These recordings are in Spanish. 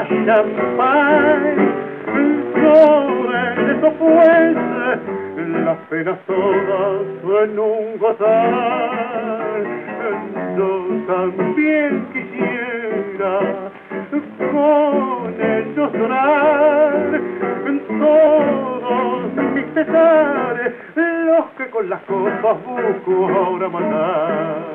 más champán. Sobre eso pues, las penas todas en un gozar. Yo también quisiera con ellos llorar todos mis pesares, los que con las cosas busco ahora matar.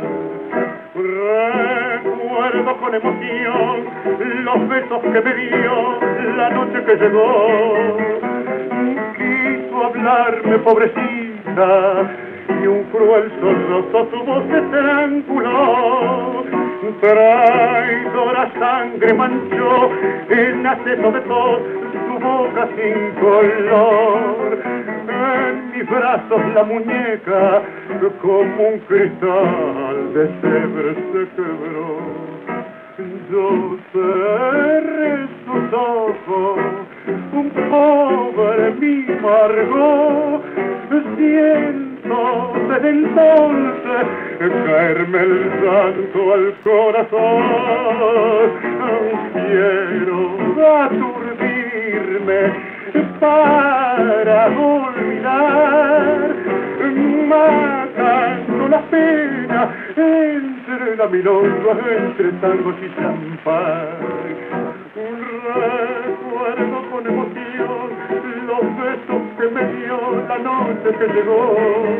Recuerdo con emoción los besos que me dio la noche que llegó. Quiso hablarme, pobrecita, y un cruel sollozo su voz estranguló. Traidora sangre manchó en acceso de tos su boca sin color. En mis brazos la muñeca como un cristal de Sevres se quebró. Yo cerré sus ojos, un pobre mi Margot, siento desde entonces caerme el santo al corazón. Quiero aturdirme para olvidar, matando las penas entre la milonga, entre tangos y champán. Recuerdo con emoción los besos que me dio la noche que llegó.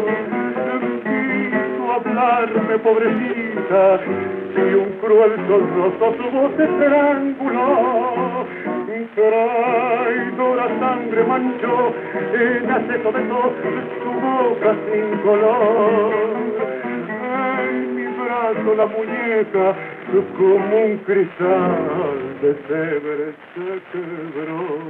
Quiso hablarme, pobrecita, y un cruel sollozo su voz estranguló. Traidora sangre manchó en acceso de tos su boca sin color. En mi brazo la muñeca como un cristal de Sevres se quebró.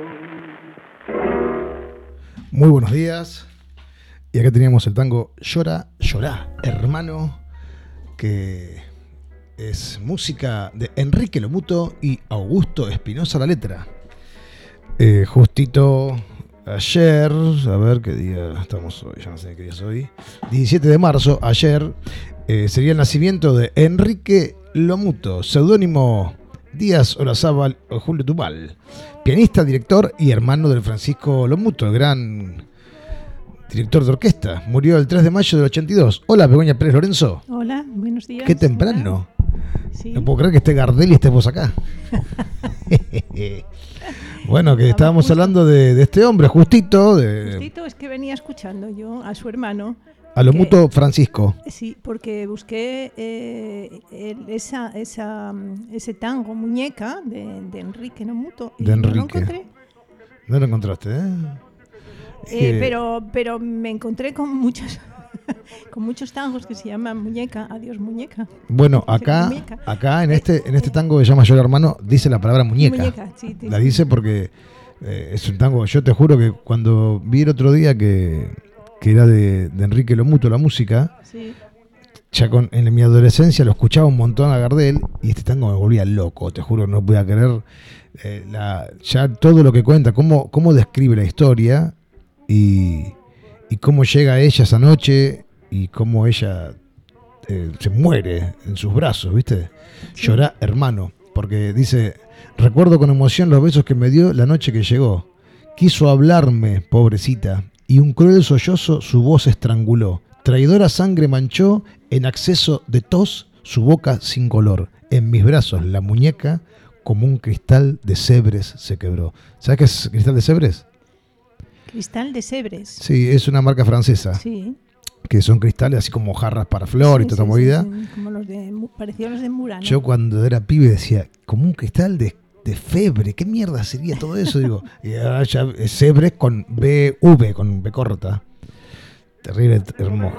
Muy buenos días. Y acá teníamos el tango Llora, Llorá, hermano, que es música de Enrique Lomuto y Augusto Espinosa la letra. Justito ayer, a ver qué día estamos hoy, ya no sé qué día es hoy, 17 de marzo, ayer, sería el nacimiento de Enrique Lomuto, seudónimo Díaz Olazábal o Julio Tumal, pianista, director y hermano del Francisco Lomuto, el gran director de orquesta. Murió el 3 de mayo del 82. Hola, Begoña Pérez Lorenzo. Hola, buenos días. Qué temprano. Sí. No puedo creer que esté Gardel y estés vos acá. Bueno, que estábamos hablando de este hombre, Justito. Justito es que venía escuchando yo a su hermano. A Lomuto Francisco. Sí, porque busqué ese tango, Muñeca, de Enrique Lomuto. De Enrique. No lo encontré. No lo encontraste, Pero me encontré con muchos tangos que se llaman Muñeca, Adiós Muñeca. Bueno, acá en este tango que se llama Llora Hermano, dice la palabra muñeca. Sí, la dice porque es un tango, yo te juro que cuando vi el otro día que era de Enrique Lomuto la música, sí. Ya en mi adolescencia lo escuchaba un montón a Gardel y este tango me volvía loco, te juro, no podía creer ya todo lo que cuenta, cómo describe la historia y cómo llega ella esa noche y cómo ella se muere en sus brazos, ¿viste? Sí. Llorá, hermano, porque dice, recuerdo con emoción los besos que me dio la noche que llegó. Quiso hablarme, pobrecita, y un cruel sollozo su voz estranguló. Traidora sangre manchó, en acceso de tos, su boca sin color. En mis brazos la muñeca, como un cristal de Sevres se quebró. ¿Sabes qué es cristal de Sevres? Cristal de Sevres. Sí, es una marca francesa. Sí. Que son cristales así como jarras para flor y toda esta movida. Sí, como parecidos a los de Murano. Yo cuando era pibe decía, como un cristal de Febre, ¿qué mierda sería todo eso? Digo, y ahora ya es Sevres con BV, con B corta. Terrible, hermoso.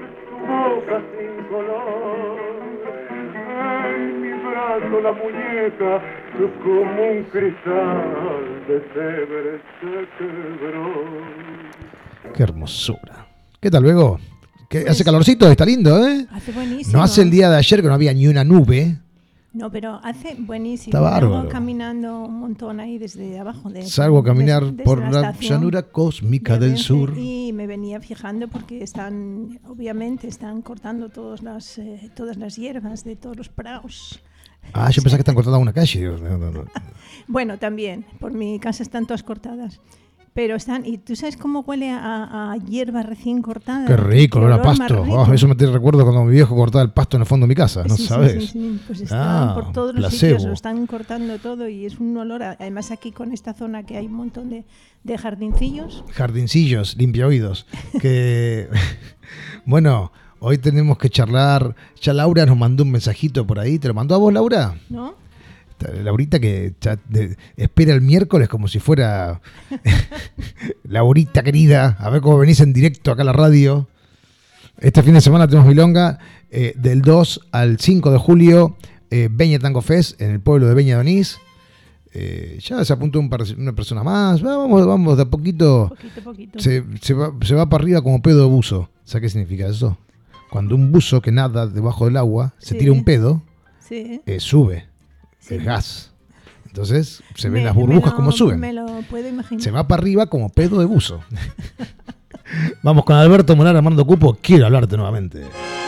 La muñeca como un cristal de Sevres se quebró. Qué hermosura. ¿Qué tal, luego? Hace calorcito, está lindo, ¿eh? Hace buenísimo. No hace el día de ayer que no había ni una nube. No, pero hace buenísimo. Está bárbaro. Salgo caminando un montón ahí desde abajo. Salgo a caminar desde por la llanura cósmica del sur. Y me venía fijando porque obviamente están cortando todas las hierbas de todos los prados. Ah, yo pensaba que están cortadas una calle. Digo, no. Bueno, también, por mi casa están todas cortadas. Pero están, y tú sabes cómo huele a hierba recién cortada. Qué rico, olor a pasto. Eso me tiene recuerdo cuando mi viejo cortaba el pasto en el fondo de mi casa, ¿no sabes? Sí. Pues están por todos los placebo. sitios, lo están cortando todo y es un olor. Además aquí con esta zona que hay un montón de jardincillos. Jardincillos, limpia oídos. Que bueno, hoy tenemos que charlar. Ya Laura nos mandó un mensajito por ahí. ¿Te lo mandó a vos, Laura? ¿No? Laurita que espera el miércoles como si fuera Laurita querida, a ver cómo venís en directo acá a la radio. Este fin de semana tenemos milonga del 2 al 5 de julio, Beña Tango Fest en el pueblo de Beña de Onís. Ya se apuntó una persona más. Vamos de a poquito. Poquito. Se va para arriba como pedo de buzo. ¿Sabes qué significa eso? Cuando un buzo que nada debajo del agua se tira un pedo, sube. El gas. Entonces se ven las burbujas como suben. Me lo puedo imaginar. Se va para arriba como pedo de buzo. Vamos con Alberto Molar, Armando Cupo. Quiero hablarte nuevamente.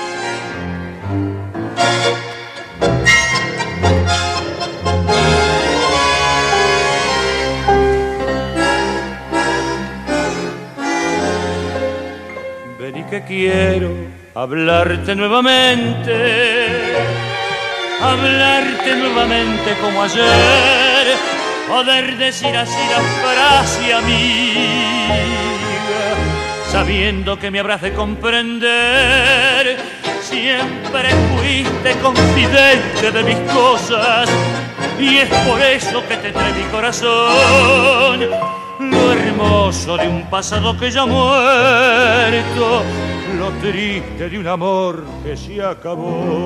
Ven y que quiero hablarte nuevamente. Hablarte nuevamente como ayer, poder decir así la frase amiga, sabiendo que me habrás de comprender. Siempre fuiste confidente de mis cosas y es por eso que te trae mi corazón. Lo hermoso de un pasado que ya muerto, lo triste de un amor que se acabó.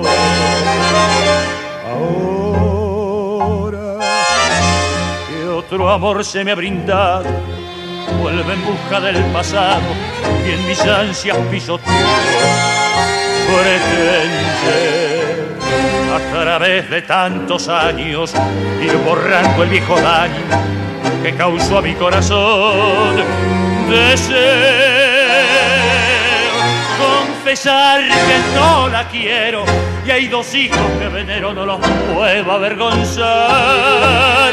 Ahora que otro amor se me ha brindado, vuelve en busca del pasado y en mis ansias pisoteó. Pretende a través de tantos años ir borrando el viejo daño que causó a mi corazón. Deseo confesar que no la quiero y hay dos hijos que venero, no los puedo avergonzar.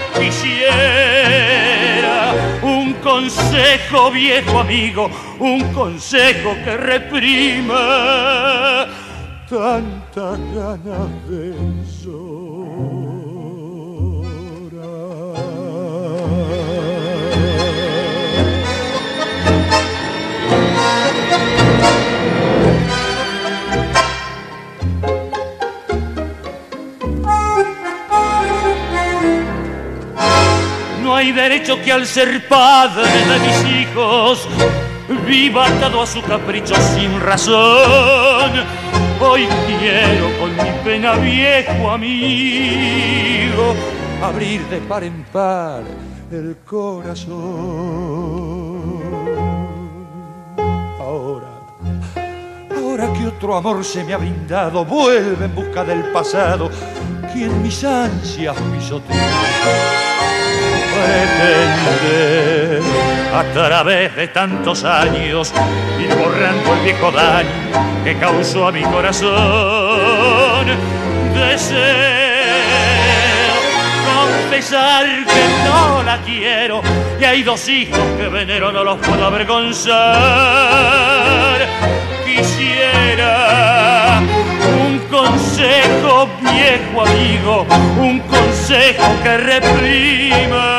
Quisiera un consejo, viejo amigo, un consejo que reprima tantas ganas de No hay derecho que al ser padre de mis hijos viva atado a su capricho sin razón. Hoy quiero con mi pena, viejo amigo, abrir de par en par el corazón. Ahora que otro amor se me ha brindado, vuelve en busca del pasado, quien mis ansias pisoteó. Pretende a través de tantos años ir borrando el viejo daño que causó a mi corazón. Deseo confesar que no la quiero y hay dos hijos que venero, no los puedo avergonzar. Quisiera un consejo, viejo amigo, un consejo que reprima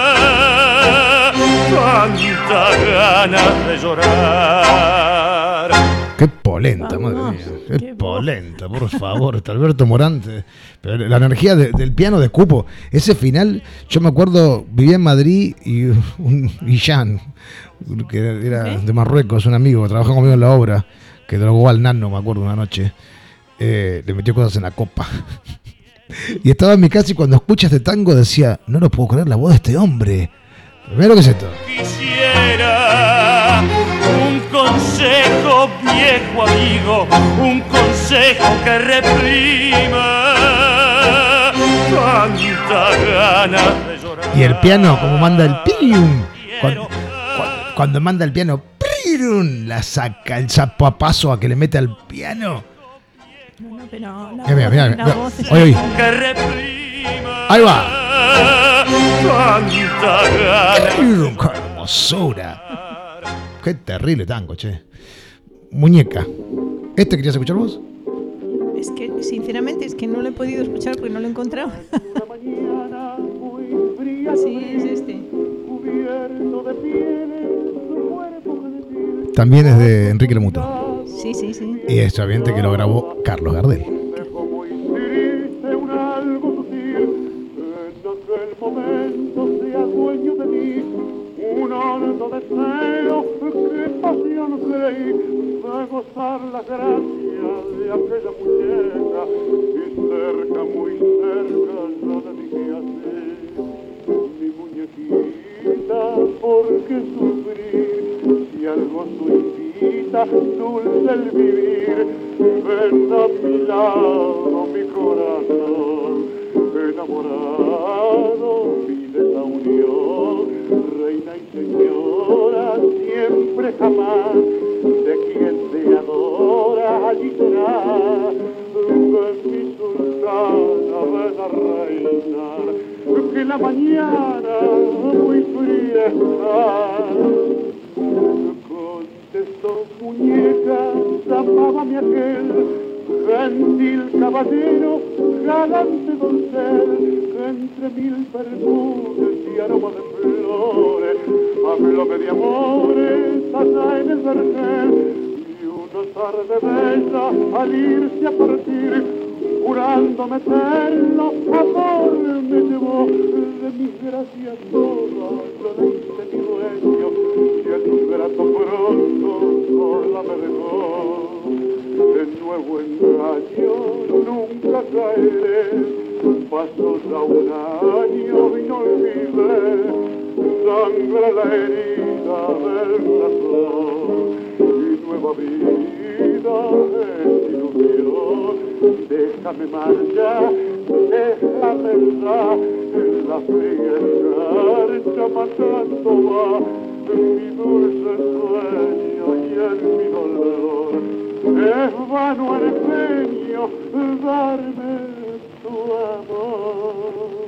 tanta ganas de llorar. Qué polenta, madre mía. Qué polenta, por favor. Está Alberto Morante. Pero la energía del piano de Cupo. Ese final, yo me acuerdo, vivía en Madrid y un Guillán, que era de Marruecos, un amigo que trabajaba conmigo en la obra, que drogó al nano, me acuerdo, una noche. Le metió cosas en la copa. Y estaba en mi casa y cuando escucha este tango decía, no lo puedo creer la voz de este hombre. Mira lo que es esto. Quisiera un consejo, viejo amigo, un consejo que reprima tanta ganas de llorar. Y el piano, como manda el pium. Cuando manda el piano, ¡pirum! La saca el zapapazo a que le mete al piano. No, pero la Mira. voz es... Oye. Que reprima. Ahí va. Tanta gana. ¡Qué hermosura! Qué terrible tango, che. Muñeca. ¿Este querías escuchar vos? Es que, sinceramente, es que no lo he podido escuchar porque no lo he encontrado. Sí, es este. También es de Enrique Lomuto. Sí. Y es sabiente que lo grabó Carlos Gardel. Un hondo deseo, qué pasión creí de gozar la gracia de aquella muñeca, y cerca, muy cerca, yo le dije así: mi muñequita, ¿por qué sufrir? Si al gozo invita, dulce el vivir, ven a mi lado, mi corazón, enamorado, pide la unión. Reina y señora, siempre jamás, de quien te adora, allí será. Ven mi sultana, ven a reinar, que la mañana muy fría está. Contestó muñeca, llamaba-me aquel gentil caballero, galante doncel, que entre mil perfumes y aromas de flores, háblame de amores allá en el vergel, y una tarde bella al irse a partir, jurándome eterno amor, me llevó de mis gracias todas, lo de mi dueño, y el grato pronto sola me dejó. De nuevo engaño nunca caeré, pasó ya un año y no olvidé, sangra la herida del corazón, y nueva vida es ilusión. Déjame marchar, déjame ya, en la fría escarcha matando va mi dulce sueño y en mi dolor. Es vano el empeño darme tu amor.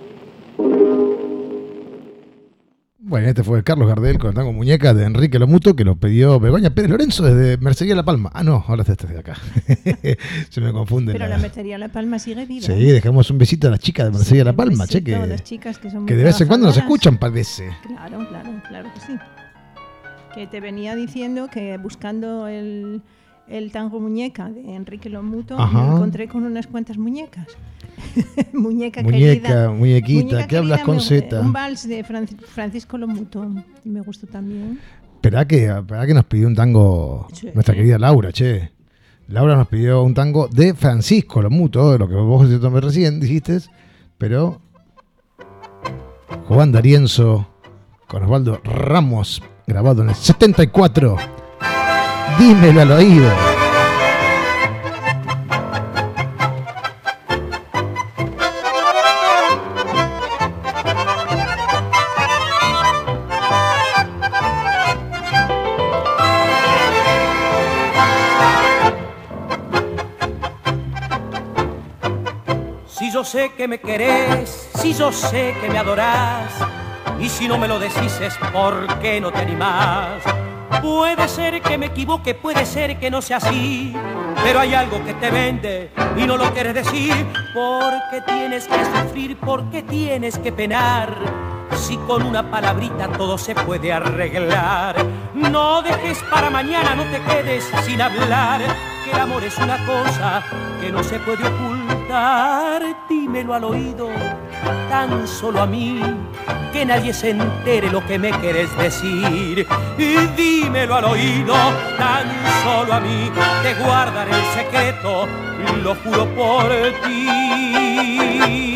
Bueno, este fue Carlos Gardel con el tango Muñeca de Enrique Lomuto, que lo pidió Begoña Pérez Lorenzo desde Mercería La Palma. Ah, no, ahora este es de acá. Se me confunde. Pero la Mercería La Palma sigue viva. Sí, dejamos un besito a las chicas de Mercería La Palma, che, que, las chicas que son que muy de vez en cuando nos trabajadoras. escuchan, parece. Claro que sí. Que te venía diciendo que buscando el tango Muñeca de Enrique Lomuto, Ajá. me encontré con unas cuantas muñecas. Muñequita, muñequita, ¿qué hablas con Z? Un vals de Francisco Lomuto, me gustó también. Esperá que nos pidió un tango nuestra querida Laura, che. Laura nos pidió un tango de Francisco Lomuto, de lo que vos recién dijiste, pero Juan D'Arienzo con Osvaldo Ramos, grabado en el 74. Dímelo al oído. Si yo sé que me querés, si yo sé que me adorás, y si no me lo decís es porque no te animás. Puede ser que me equivoque, puede ser que no sea así, pero hay algo que te vende y no lo quieres decir. Porque tienes que sufrir, porque tienes que penar, si con una palabrita todo se puede arreglar. No dejes para mañana, no te quedes sin hablar, que el amor es una cosa que no se puede ocultar. Dímelo al oído, tan solo a mí, que nadie se entere lo que me querés decir. Y dímelo al oído, tan solo a mí, te guardaré el secreto, lo juro por ti.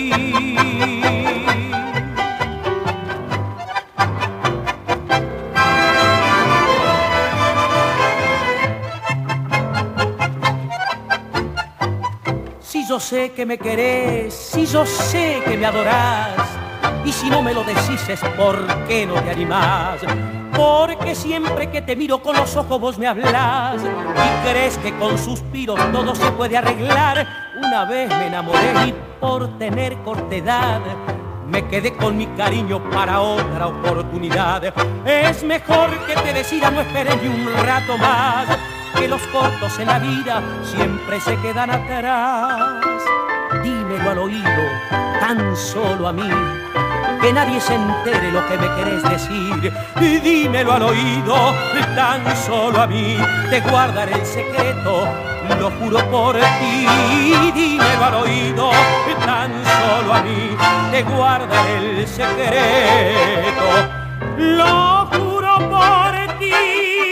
Si yo sé que me querés, si yo sé que me adorás, y si no me lo decís es porque no te animás. porque siempre que te miro con los ojos vos me hablas y crees que con suspiros todo se puede arreglar. Una vez me enamoré y por tener cortedad me quedé con mi cariño para otra oportunidad. Es mejor que te decida, no esperes ni un rato más, que los cortos en la vida siempre se quedan atrás. Dímelo al oído, tan solo a mí, que nadie se entere lo que me querés decir. Y dímelo al oído, tan solo a mí, te guardaré el secreto, lo juro por ti. Dímelo al oído, tan solo a mí, te guardaré el secreto, lo juro por ti.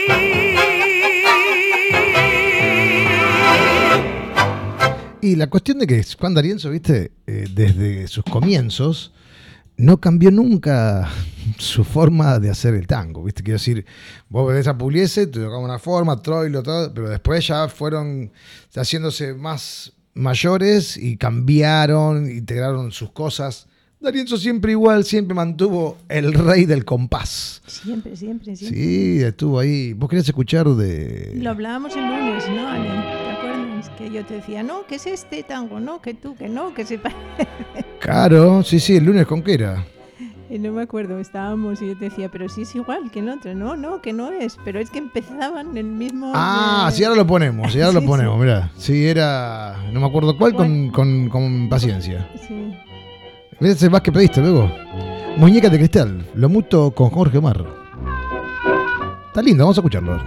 Y la cuestión de que Juan D'Arienzo, viste, desde sus comienzos, no cambió nunca su forma de hacer el tango, ¿viste? Quiero decir, vos ves a Pugliese, te tocaba una forma, Troilo, todo, pero después ya fueron haciéndose más mayores y cambiaron, integraron sus cosas. D'Arienzo siempre igual, siempre mantuvo el rey del compás. Siempre. Sí, estuvo ahí. ¿Vos querías escuchar de...? Lo hablábamos el lunes, ¿no, Ale? ¿Te acuerdas? Que yo te decía, no, ¿qué es este tango? No, que tú, que no, que se parece. Claro, sí, el lunes, ¿con qué era? No me acuerdo, estábamos y yo te decía, pero sí es igual que el otro. No, que no es, pero es que empezaban el mismo... Sí, ahora lo ponemos, mirá. Sí, era... No me acuerdo cuál, con Paciencia. Sí. ¿Ves el más que pediste luego? Muñeca de Cristal, lo muto con Jorge Omar. Está lindo, vamos a escucharlo.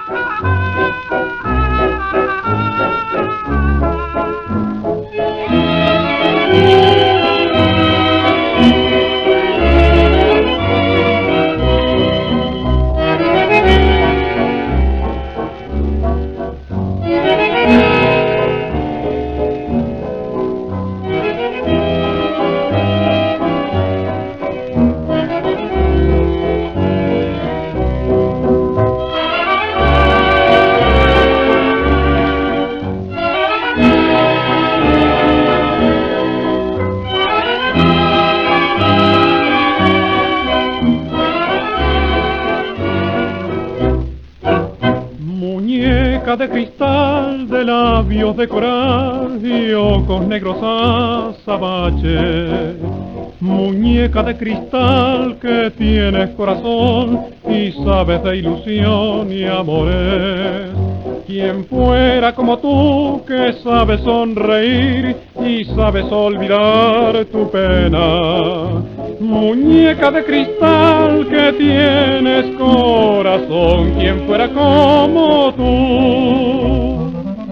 De cristal, de labios de coral y ojos negros azabache. Muñeca de cristal que tienes corazón y sabes de ilusión y amores. Quien fuera como tú que sabe sonreír y sabes olvidar tu pena. Muñeca de cristal que tienes corazón, quien fuera como tú.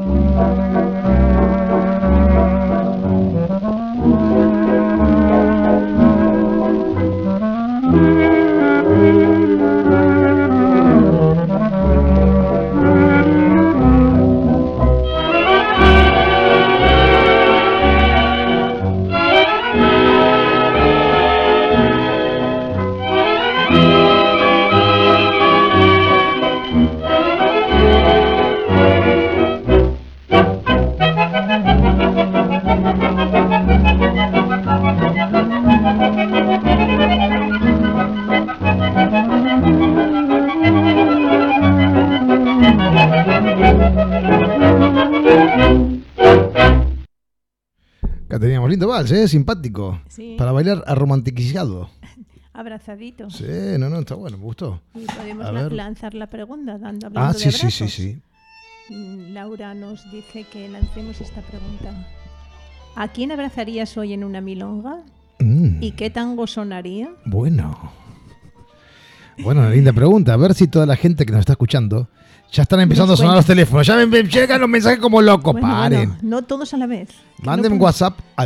Acá teníamos lindo vals, simpático. Sí. Para bailar arromanticizado. Abrazadito. Sí, no, está bueno, me gustó. Y podemos lanzar la pregunta hablando de sí, abrazos. sí. Laura nos dice que lancemos esta pregunta. ¿A quién abrazarías hoy en una milonga? ¿Y qué tango sonaría? Bueno, una linda pregunta. A ver si toda la gente que nos está escuchando ya están empezando a sonar los teléfonos. Ya me llegan los mensajes como locos. Paren. Bueno, no todos a la vez. Manden WhatsApp al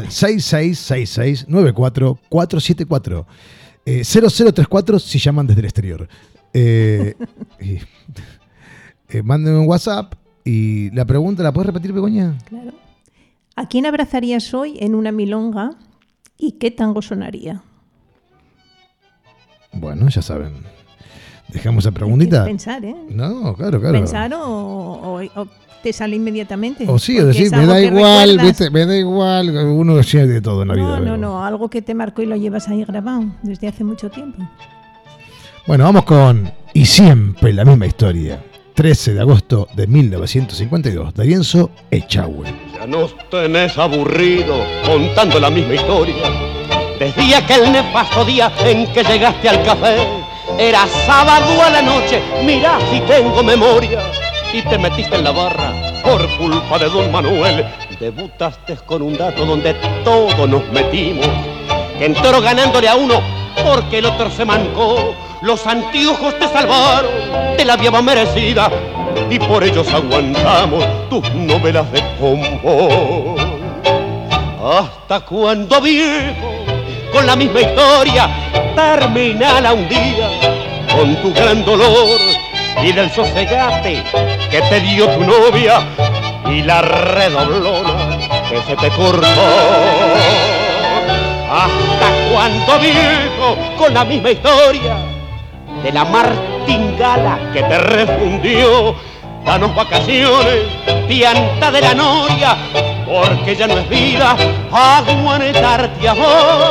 6666-94474. 0034 si llaman desde el exterior. Manden un WhatsApp y la pregunta, ¿la puedes repetir, Begoña? Claro. ¿A quién abrazarías hoy en una milonga y qué tango sonaría? Bueno, ya saben. Dejamos esa preguntita. Pensar, ¿eh? No, claro. Pensar o te sale inmediatamente. O sí, o decir, me da igual, ¿viste? Me da igual, uno siente de todo en la vida. No, algo que te marcó y lo llevas ahí grabado desde hace mucho tiempo. Bueno, vamos con Y siempre la misma historia. 13 de agosto de 1952, D'Arienzo Echagüe. Ya nos tenés aburrido contando la misma historia. Desde aquel nefasto día en que llegaste al café, era sábado a la noche, mirá si tengo memoria, y te metiste en la barra por culpa de don Manuel. Debutaste con un dato donde todos nos metimos, que entró ganándole a uno porque el otro se mancó. Los anteojos te salvaron de la viaba merecida y por ellos aguantamos tus novelas de pombo. ¿Hasta cuándo, viejo, con la misma historia, terminala un día con tu gran dolor y del sosegate que te dio tu novia y la redoblona que se te cortó? ¿Hasta cuándo, viejo, con la misma historia de la martingala que te refundió? Danos vacaciones, pianta de la noria, porque ya no es vida aguantarte a vos.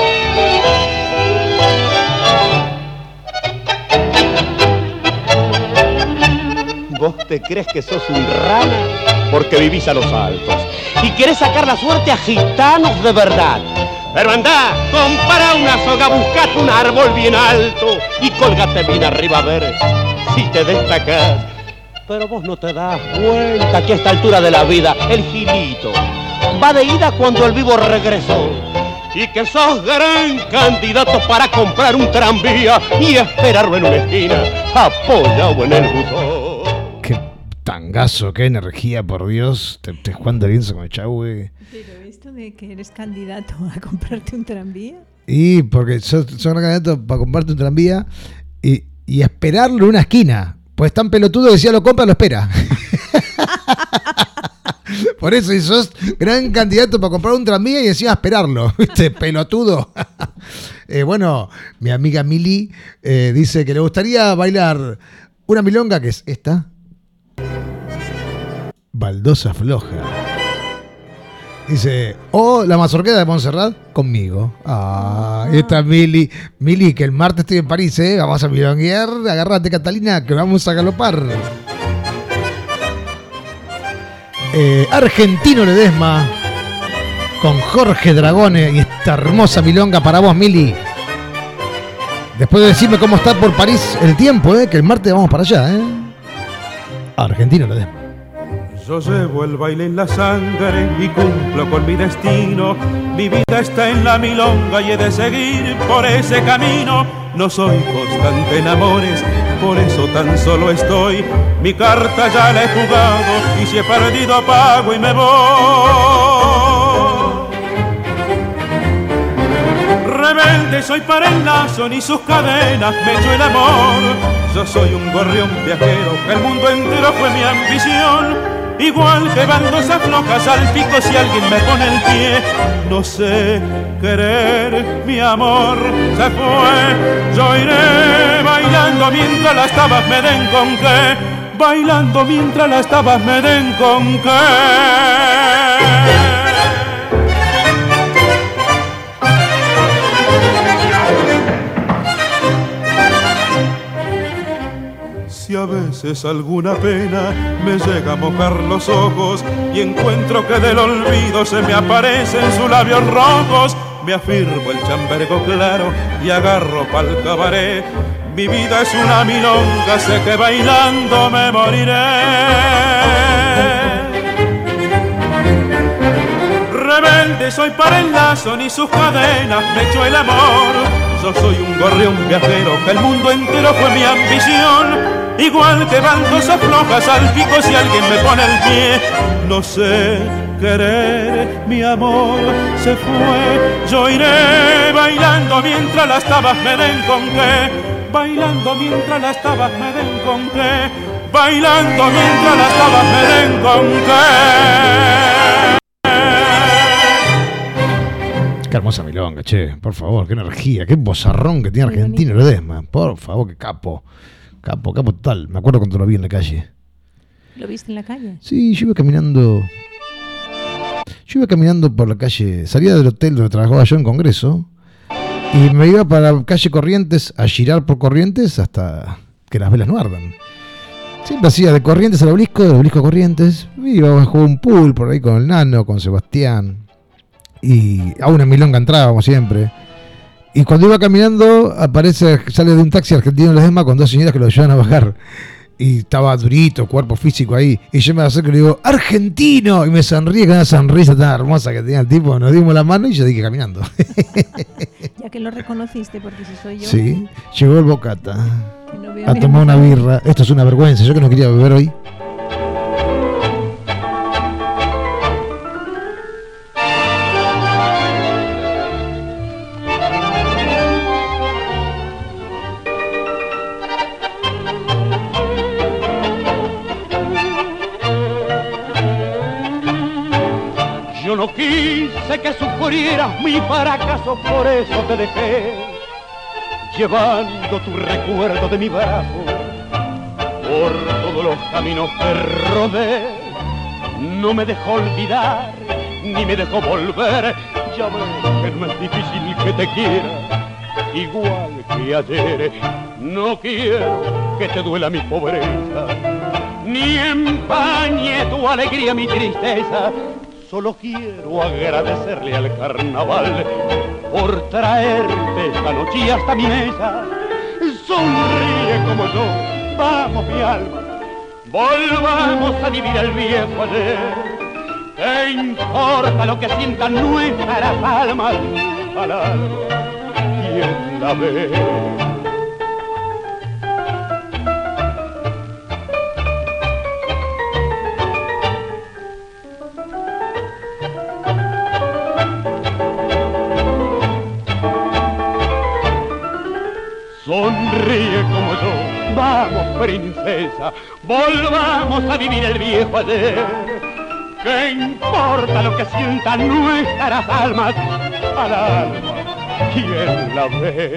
Vos te crees que sos un rana porque vivís a los altos y querés sacar la suerte a gitanos de verdad. Pero andá, compara una soga, buscate un árbol bien alto y colgate bien arriba a ver si te destacás. Pero vos no te das cuenta que a esta altura de la vida el gilito va de ida cuando el vivo regresó y que sos gran candidato para comprar un tranvía y esperarlo en una esquina apoyado en el buzón. Qué tangazo, qué energía, por Dios. Te Juan D'Arienzo con Echagüe. Pero esto de que eres candidato a comprarte un tranvía. Y porque sos candidato para comprarte un tranvía y esperarlo en una esquina. Pues tan pelotudo que si ya lo compra, lo espera. Por eso, y sos gran candidato para comprar un tranvía y encima esperarlo. ¿Viste? Pelotudo. Bueno, mi amiga Mili dice que le gustaría bailar una milonga, que es esta. Baldosa floja. Dice, la mazorqueta de Montserrat conmigo. Esta Mili. Mili, que el martes estoy en París, vamos a milonguear. Agárrate, Catalina, que vamos a galopar. Argentino Ledesma con Jorge Dragone y esta hermosa milonga para vos, Mili. Después de decirme cómo está por París el tiempo, que el martes vamos para allá. Argentino Ledesma. Yo llevo el baile en la sangre y cumplo con mi destino. Mi vida está en la milonga y he de seguir por ese camino. No soy constante en amores, por eso tan solo estoy. Mi carta ya la he jugado y si he perdido apago y me voy. Rebelde soy para el lazo, ni sus cadenas me echó el amor. Yo soy un gorrión viajero, el mundo entero fue mi ambición. Igual que baldosas flojas al pico si alguien me pone el pie. No sé querer, mi amor se fue. Yo iré bailando mientras las tabas me den con qué. Bailando mientras las tabas me den con qué. Si a veces alguna pena me llega a mojar los ojos y encuentro que del olvido se me aparecen sus labios rojos, me afirmo el chambergo claro y agarro pa'l cabaret. Mi vida es una milonga, sé que bailando me moriré. Rebelde soy para el lazo, ni sus cadenas me echó el amor. Yo soy un gorrión viajero, que el mundo entero fue mi ambición. Igual que baldosas flojas al pico si alguien me pone el pie. No sé querer, mi amor se fue. Yo iré bailando mientras las tabas me den con qué. Bailando mientras las tabas me den con qué. Bailando mientras las tabas me den con qué. Qué hermosa milonga, che, por favor, qué energía, qué bozarrón que tiene Argentino Ledesma, por favor, qué capo. Capo total. Me acuerdo cuando lo vi en la calle. ¿Lo viste en la calle? Sí, yo iba caminando por la calle. Salía del hotel donde trabajaba yo en Congreso Y me iba para calle Corrientes a girar por Corrientes hasta que las velas no ardan. Siempre hacía de Corrientes al Obelisco, del Obelisco a Corrientes. Iba a jugar un pool por ahí con el Nano, con Sebastián. Y a una milonga entrábamos siempre. Y cuando iba caminando, sale de un taxi argentino Ledesma con dos señoras que lo ayudan a bajar. Y estaba durito, cuerpo físico ahí. Y yo me acerco y le digo, ¡argentino! Y me sonríe con una sonrisa tan hermosa que tenía el tipo. Nos dimos la mano y yo dije caminando. Ya que lo reconociste, porque si soy yo. Sí, llegó el Bocata No a tomar una birra. Esto es una vergüenza, yo que no quería beber hoy. Yo no quise que sufrieras mi fracaso, por eso te dejé, llevando tu recuerdo de mi brazo por todos los caminos que rodé. No me dejó olvidar, ni me dejó volver. Ya ves que no es difícil que te quiera igual que ayer. No quiero que te duela mi pobreza, ni empañe tu alegría mi tristeza. Solo quiero agradecerle al carnaval por traerte esta noche hasta mi mesa. Sonríe como yo, vamos mi alma, volvamos a vivir el viejo ayer. ¿Qué importa lo que sientan nuestras almas al alma? ¿Quién la ve? Sonríe como yo, vamos princesa, volvamos a vivir el viejo ayer. ¿Qué importa lo que sientan nuestras almas al alma? ¿Quién la ve?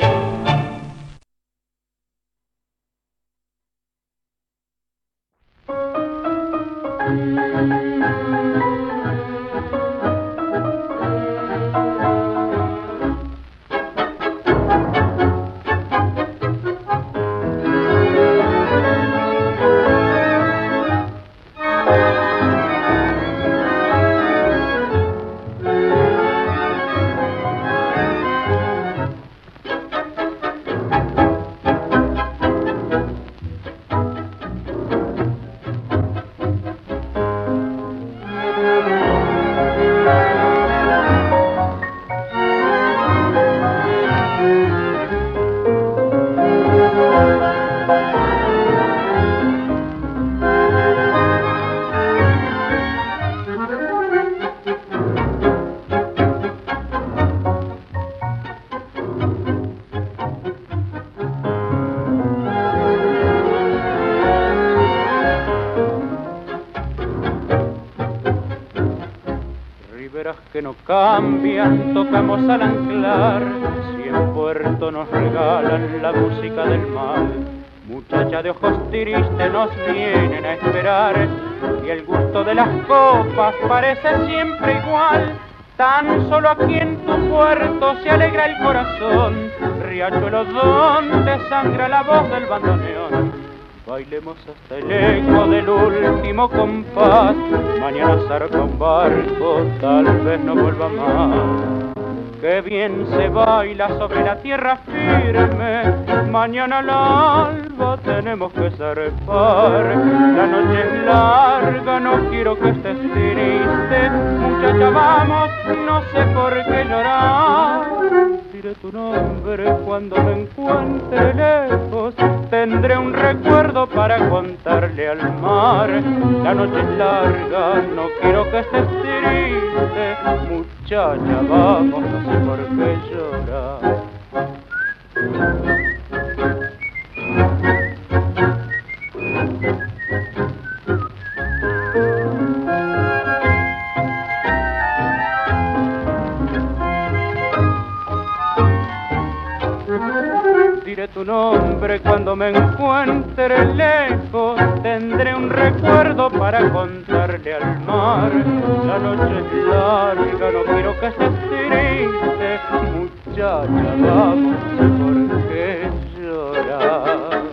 Que no cambian, tocamos al anclar, si en puerto nos regalan la música del mar. Muchacha de ojos tristes nos vienen a esperar, y el gusto de las copas parece siempre igual. Tan solo aquí en tu puerto se alegra el corazón, riachuelo donde sangra la voz del bandoneón. Bailemos hasta el eco del último compás, mañana zarpa un barco, tal vez no vuelva más. Qué bien se baila sobre la tierra firme, mañana al alba tenemos que zarpar. La noche es larga, no quiero que estés triste, muchacha vamos, no sé por qué llorar. Diré tu nombre cuando me encuentre lejos, tendré un recuerdo para contarle al mar. La noche es larga, no quiero que estés triste, muchacha vamos, no sé por qué llorar. Diré tu nombre cuando me encuentre estaré lejos, tendré un recuerdo para contarle al mar. La noche es larga, no quiero que estés triste, muchacha, vamos, ¿por qué llorar?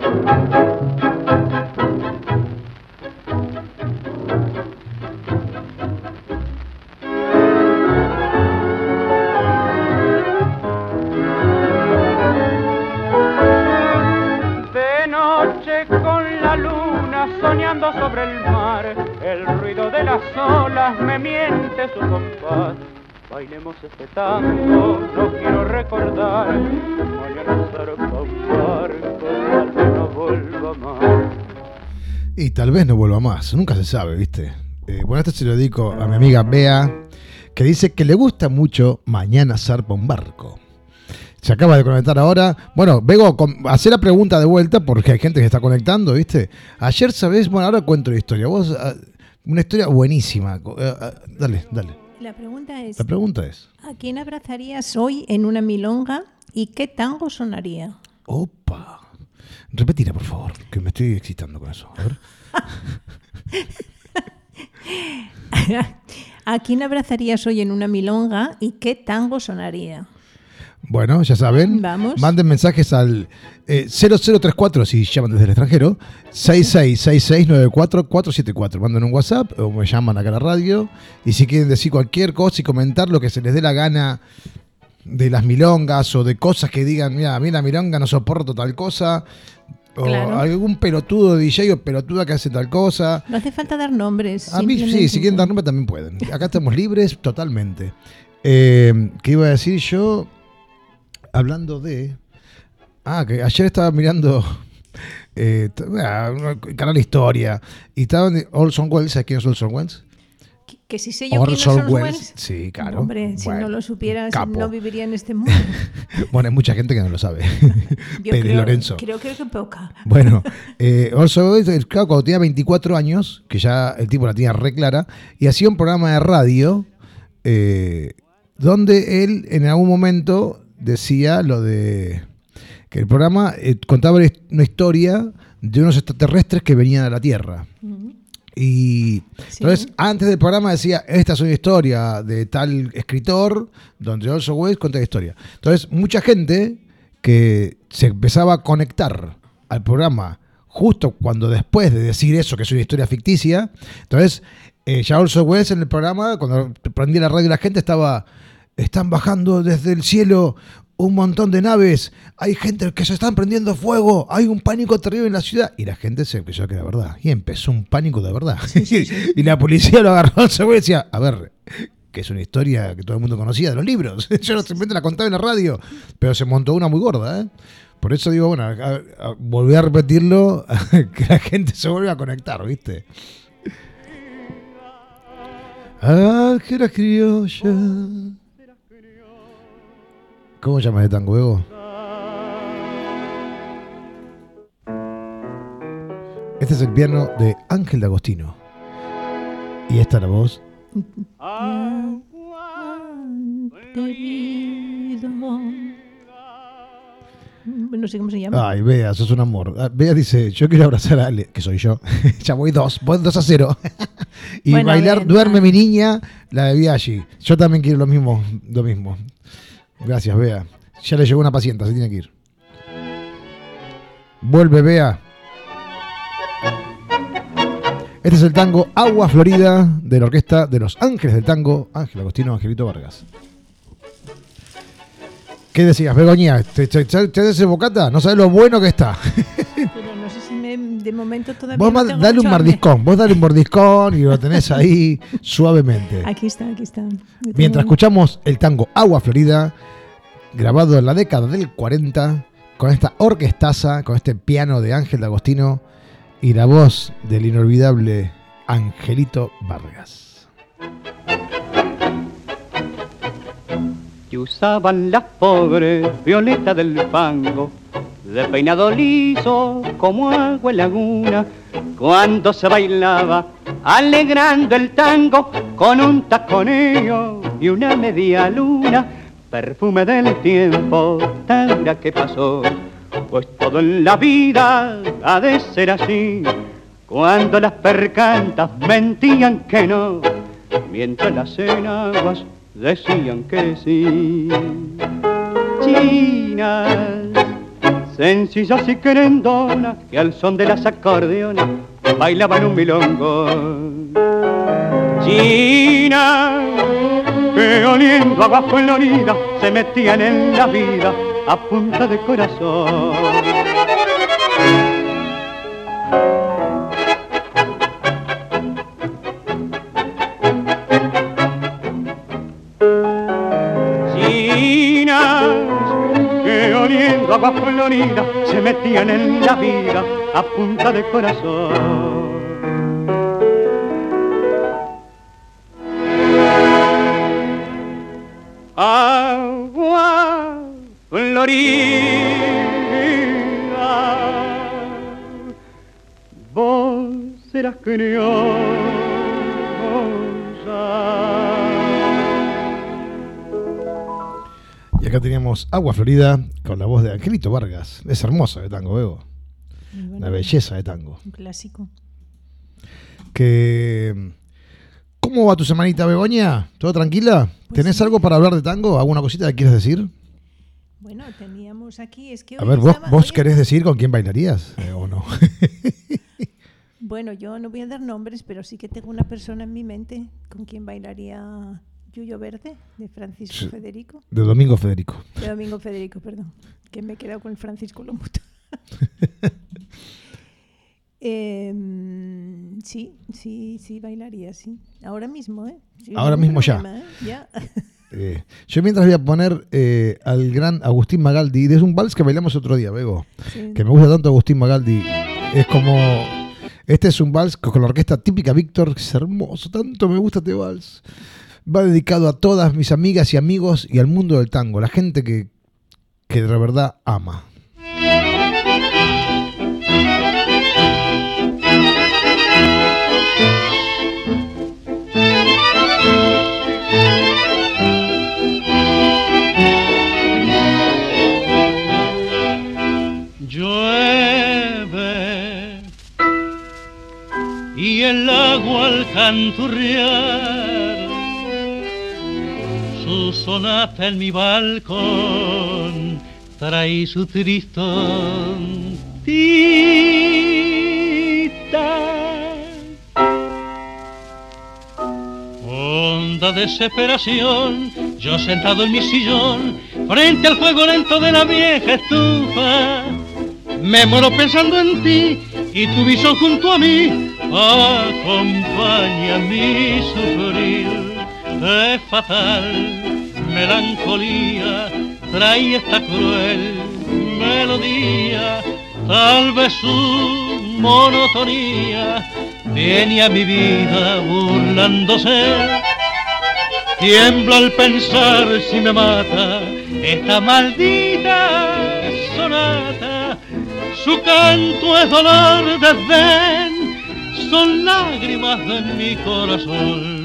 Con la luna soñando sobre el mar, el ruido de las olas me miente su compás. Bailemos este tango, no quiero recordar, mañana zarpa un barco, tal vez no vuelva más. Y tal vez no vuelva más, nunca se sabe, ¿viste? Bueno, esto se lo dedico a mi amiga Bea, que dice que le gusta mucho Mañana zarpa un barco. Se acaba de conectar ahora. Bueno, Bego, hacer la pregunta de vuelta porque hay gente que está conectando, ¿viste? Ayer, ¿sabés? Bueno, ahora cuento la historia. Vos, una historia buenísima. Dale. La pregunta es... ¿A quién abrazarías hoy en una milonga y qué tango sonaría? Opa. Repetila, por favor, que me estoy excitando con eso. A ver. ¿A quién abrazarías hoy en una milonga y qué tango sonaría? Bueno, ya saben, vamos. Manden mensajes al 0034 si llaman desde el extranjero, 66669474. Manden un WhatsApp o me llaman acá a la radio. Y si quieren decir cualquier cosa y comentar lo que se les dé la gana de las milongas o de cosas que digan, mira, a mí la milonga no soporto tal cosa. O claro. Algún pelotudo DJ o pelotuda que hace tal cosa. No hace falta dar nombres. A mí sí, si quieren dar nombres también pueden. Acá estamos libres totalmente. ¿Qué iba a decir yo? Hablando de... que ayer estaba mirando canal Historia y estaba en Orson Welles. ¿Sabes quién es Orson Welles? Que si sé yo quién es Orson Welles. Sí, claro. No, hombre, si no lo supieras, capo. No viviría en este mundo. Bueno, hay mucha gente que no lo sabe. Pero Lorenzo. Creo que poca. Bueno, Orson Welles, claro, cuando tenía 24 años, que ya el tipo la tenía re clara, y hacía un programa de radio donde él en algún momento decía lo de que el programa contaba una historia de unos extraterrestres que venían a la Tierra. Uh-huh. Y entonces, antes del programa decía, esta es una historia de tal escritor, donde Orson Welles cuenta la historia. Entonces, mucha gente que se empezaba a conectar al programa justo cuando después de decir eso, que es una historia ficticia, entonces, ya Orson Welles en el programa, cuando prendía la radio la gente están bajando desde el cielo un montón de naves, hay gente que se están prendiendo fuego, hay un pánico terrible en la ciudad. Y la gente se empezó a creer verdad. Y empezó un pánico de verdad. Sí. Y la policía lo agarró al seguro y decía, a ver, que es una historia que todo el mundo conocía de los libros. Yo no simplemente la contaba en la radio, pero se montó una muy gorda, ¿eh? Por eso digo, bueno, volví a repetirlo, que la gente se vuelve a conectar, ¿viste? Que era criolla. ¿Cómo llamas de tango, Ego? Este es el piano de Ángel D'Agostino. Y esta es la voz. No sé cómo se llama. Ay, Bea, sos un amor. Bea dice, yo quiero abrazar a Ale, que soy yo. Ya voy 2-0. Y bueno, bailar Duerme mi niña, la de Biaggi. Yo también quiero lo mismo. Gracias, Bea. Ya le llegó una paciente, se tiene que ir. Vuelve, Bea. Este es el tango Agua Florida de la orquesta de Los Ángeles del Tango, Ángel D'Agostino, Angelito Vargas. ¿Qué decías, Begoña? ¿Te des bocata? No sabes lo bueno que está. Pero no sé si de momento todavía. Vos dale un mordiscón, y lo tenés ahí suavemente. Aquí está. Mientras escuchamos el tango Agua Florida, grabado en la década del 40, con esta orquestaza, con este piano de Ángel D'Agostino y la voz del inolvidable Angelito Vargas. Y usaban las pobres violetas del fango, de peinado liso como agua en laguna, cuando se bailaba alegrando el tango con un taconeo y una media luna, perfume del tiempo, taura que pasó, pues todo en la vida ha de ser así. Cuando las percantas mentían que no, mientras las enaguas decían que sí. Chinas, sencillas y querendonas, que al son de las acordeonas bailaban un milongo. Chinas, que oliendo agua florida se metían en la vida a punta de corazón. Que oliendo agua florida se metían en la vida a punta de corazón. Agua florida, vos serás criolla. Y acá teníamos Agua Florida con la voz de Angelito Vargas. Es hermosa de tango, Bego. Una belleza de tango. Un clásico. ¿Cómo va tu semanita, Begoña? ¿Todo tranquila? Pues ¿Tenés sí. algo para hablar de tango? ¿Alguna cosita que quieras decir? Bueno, teníamos aquí... Es que A ver, ¿vos querés decir con quién bailarías o no? Bueno, yo no voy a dar nombres, pero sí que tengo una persona en mi mente con quien bailaría Yuyo Verde, de Francisco Federico. De Domingo Federico. De Domingo Federico, perdón. Que me he quedado con el Francisco Lomuto. Sí, bailaría, sí. Ahora mismo, ¿eh? Sí, Ahora mismo problema, ya. Yo mientras voy a poner al gran Agustín Magaldi, es un vals que bailamos otro día, Bego, Sí. que me gusta tanto Agustín Magaldi. Es como... Este es un vals con la orquesta típica Víctor, que es hermoso, tanto me gusta este vals. Va dedicado a todas mis amigas y amigos y al mundo del tango, la gente que de verdad ama. Llueve y el agua al canturrear su sonata en mi balcón trae su tristón honda desesperación, yo sentado en mi sillón frente al fuego lento de la vieja estufa, me muero pensando en ti y tu visión junto a mí acompaña mi sufrir. Es fatal melancolía trae esta cruel melodía, tal vez su monotonía viene a mi vida burlándose. Tiembla al pensar si me mata esta maldita sonata. Su canto es dolor, desdén, son lágrimas de mi corazón.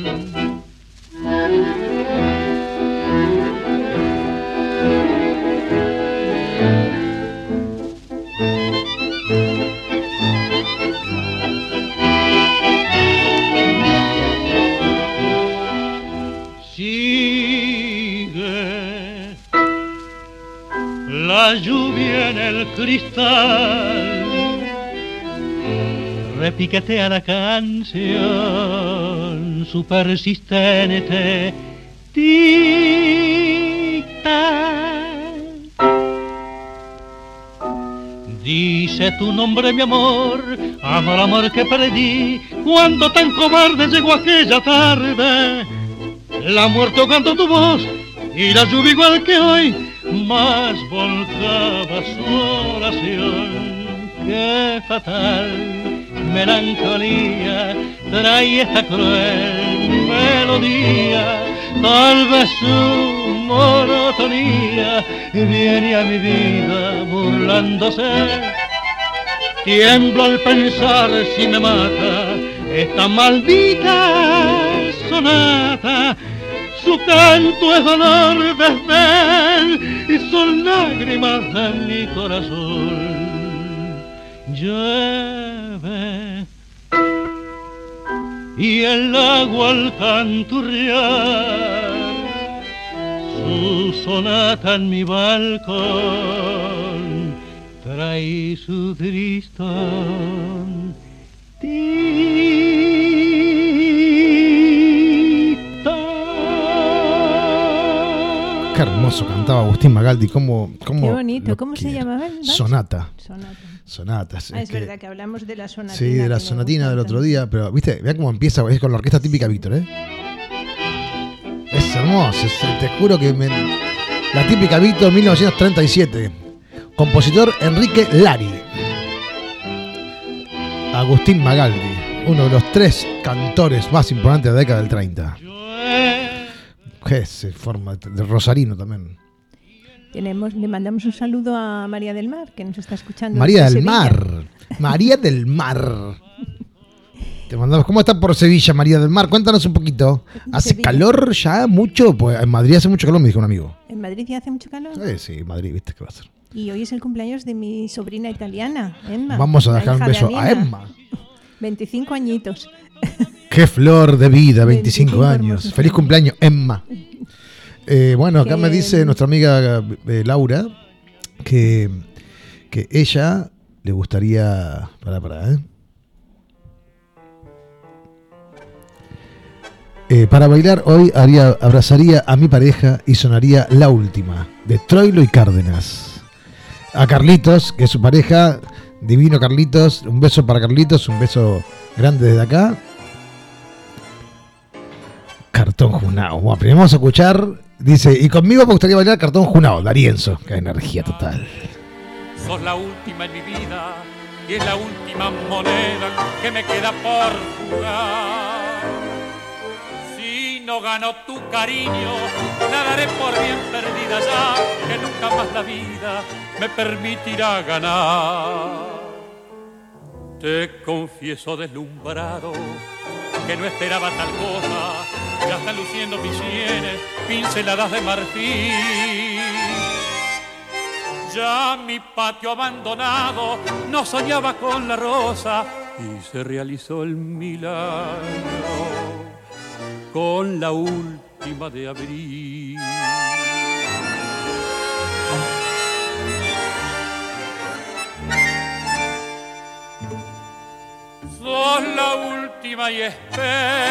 Sigue la lluvia en el cristal, repiquetea la canción, su persistente tic-tac. Dice tu nombre, mi amor, amo el amor que perdí, cuando tan cobarde llegó aquella tarde. La muerte ahogando tu voz y la lluvia igual que hoy, más volcaba su oración. Qué fatal melancolía trae esta cruel melodía, tal vez su monotonía viene a mi vida burlándose. Tiemblo al pensar si me mata esta maldita sonata. Su canto es dolor, desdén, y son lágrimas de mi corazón. Llueve y el agua al canturrear su sonata en mi balcón trae su tristón. Qué hermoso cantaba Agustín Magaldi. Qué bonito. ¿Cómo se llamaba? Sonata. Sonatas. Es verdad que hablamos de la sonatina. Sí, de la sonatina del otro día. Pero, viste, vea cómo empieza. Es con la orquesta típica Víctor, ¿eh? Es hermoso. Te juro que la típica Víctor 1937. Compositor Enrique Lari. Agustín Magaldi. Uno de los 3 cantores más importantes de la década del 30. Que se forma de rosarino también. Le mandamos un saludo a María del Mar, que nos está escuchando. María del Mar. María del Mar. Te mandamos. ¿Cómo está por Sevilla, María del Mar? Cuéntanos un poquito. ¿Hace Sevilla calor ya mucho? Pues en Madrid hace mucho calor, me dijo un amigo. ¿En Madrid ya hace mucho calor? Sí, Madrid, ¿viste qué va a ser? Y hoy es el cumpleaños de mi sobrina italiana, Emma. Vamos a dejar un beso a Emma. 25 añitos. Qué flor de vida, 25 años. Feliz cumpleaños, Emma. Bueno, acá me dice nuestra amiga Laura que ella le gustaría... Para bailar hoy abrazaría a mi pareja y sonaría La Última, de Troilo y Cárdenas. A Carlitos, que es su pareja, divino Carlitos, un beso para Carlitos, un beso grande desde acá. Cartón Junao. Bueno, primero vamos a escuchar, dice, y conmigo me gustaría bailar Cartón Junao, Darienzo. Qué energía total. Sos la última en mi vida y es la última moneda que me queda por jugar. Si no gano tu cariño, la daré por bien perdida ya, que nunca más la vida me permitirá ganar. Te confieso deslumbrado que no esperaba tal cosa, ya están luciendo mis sienes, pinceladas de marfil. Ya mi patio abandonado no soñaba con la rosa y se realizó el milagro con la última de abril. Sos la última y espero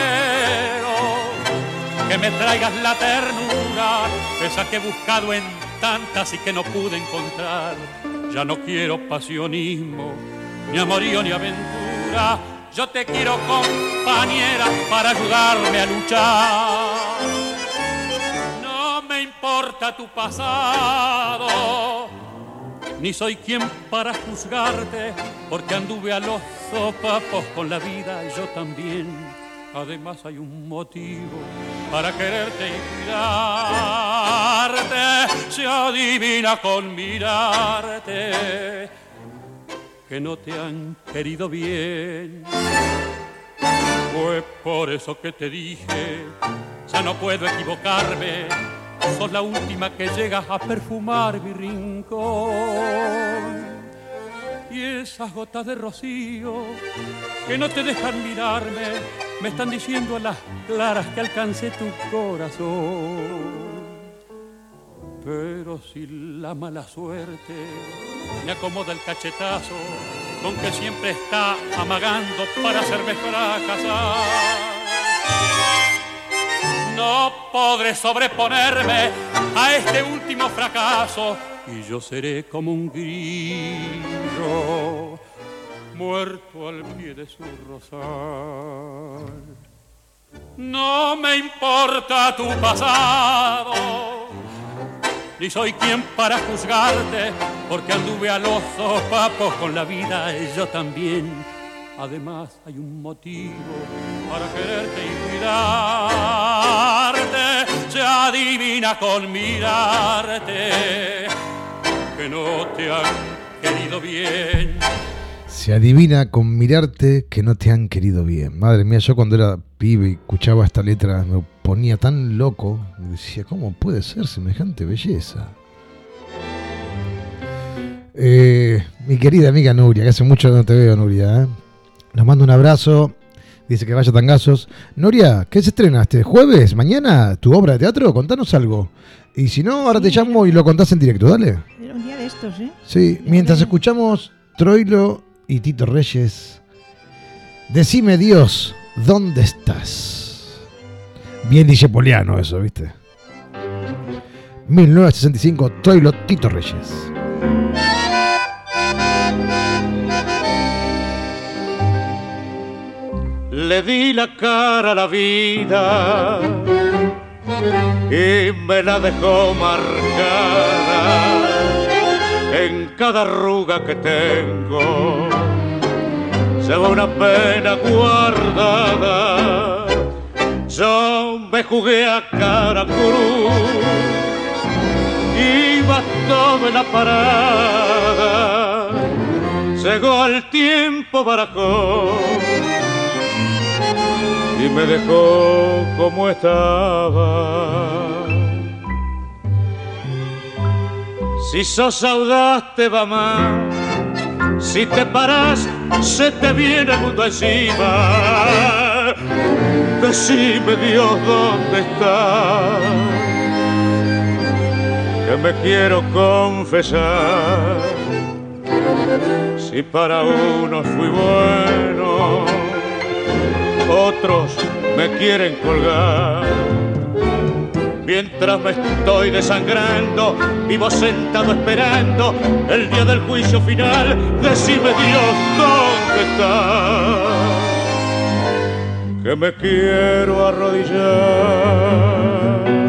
que me traigas la ternura, esa que he buscado en tantas y que no pude encontrar. Ya no quiero pasionismo, ni amorío ni aventura. Yo te quiero compañera para ayudarme a luchar. No me importa tu pasado, ni soy quien para juzgarte, porque anduve a los sopapos con la vida, yo también. Además hay un motivo para quererte y cuidarte, se adivina con mirarte que no te han querido bien. Fue por eso que te dije, ya no puedo equivocarme, sos la última que llega a perfumar mi rincón. Y esas gotas de rocío que no te dejan mirarme, me están diciendo a las claras que alcancé tu corazón. Pero si la mala suerte me acomoda el cachetazo con que siempre está amagando para hacerme fracasar, no podré sobreponerme a este último fracaso y yo seré como un grillo muerto al pie de su rosal. No me importa tu pasado, ni soy quien para juzgarte, porque anduve a los sopapos con la vida y yo también. Además hay un motivo para quererte y cuidarte, se adivina con mirarte que no te han querido bien. Se adivina con mirarte que no te han querido bien. Madre mía, yo cuando era pibe y escuchaba esta letra me ponía tan loco. Decía, ¿cómo puede ser semejante belleza? Mi querida amiga Nuria, que hace mucho no te veo, Nuria, ¿eh? Nos manda un abrazo. Dice que vaya a Tangazos. Nuria, ¿qué se estrena este jueves? ¿Mañana tu obra de teatro? Contanos algo. Y si no, ahora te llamo y lo contás en directo, dale. Era un día de estos, ¿eh? Sí, mientras escuchamos Troilo y Tito Reyes. Decime, Dios, ¿dónde estás? Bien discepoliano eso, ¿viste? 1965, Troilo, Tito Reyes. Le di la cara a la vida y me la dejó marcada en cada arruga que tengo. Se va una pena guardada. Yo me jugué a cara cruz, iba todo en la parada. Llegó al tiempo barajó y me dejó como estaba. Si sos audaz te va mal, si te paras se te viene el mundo encima. Decime, Dios, ¿dónde estás? Que me quiero confesar. Si para unos fui bueno, otros me quieren colgar. Mientras me estoy desangrando, vivo sentado esperando el día del juicio final. Decime, Dios, ¿dónde estás? Que me quiero arrodillar.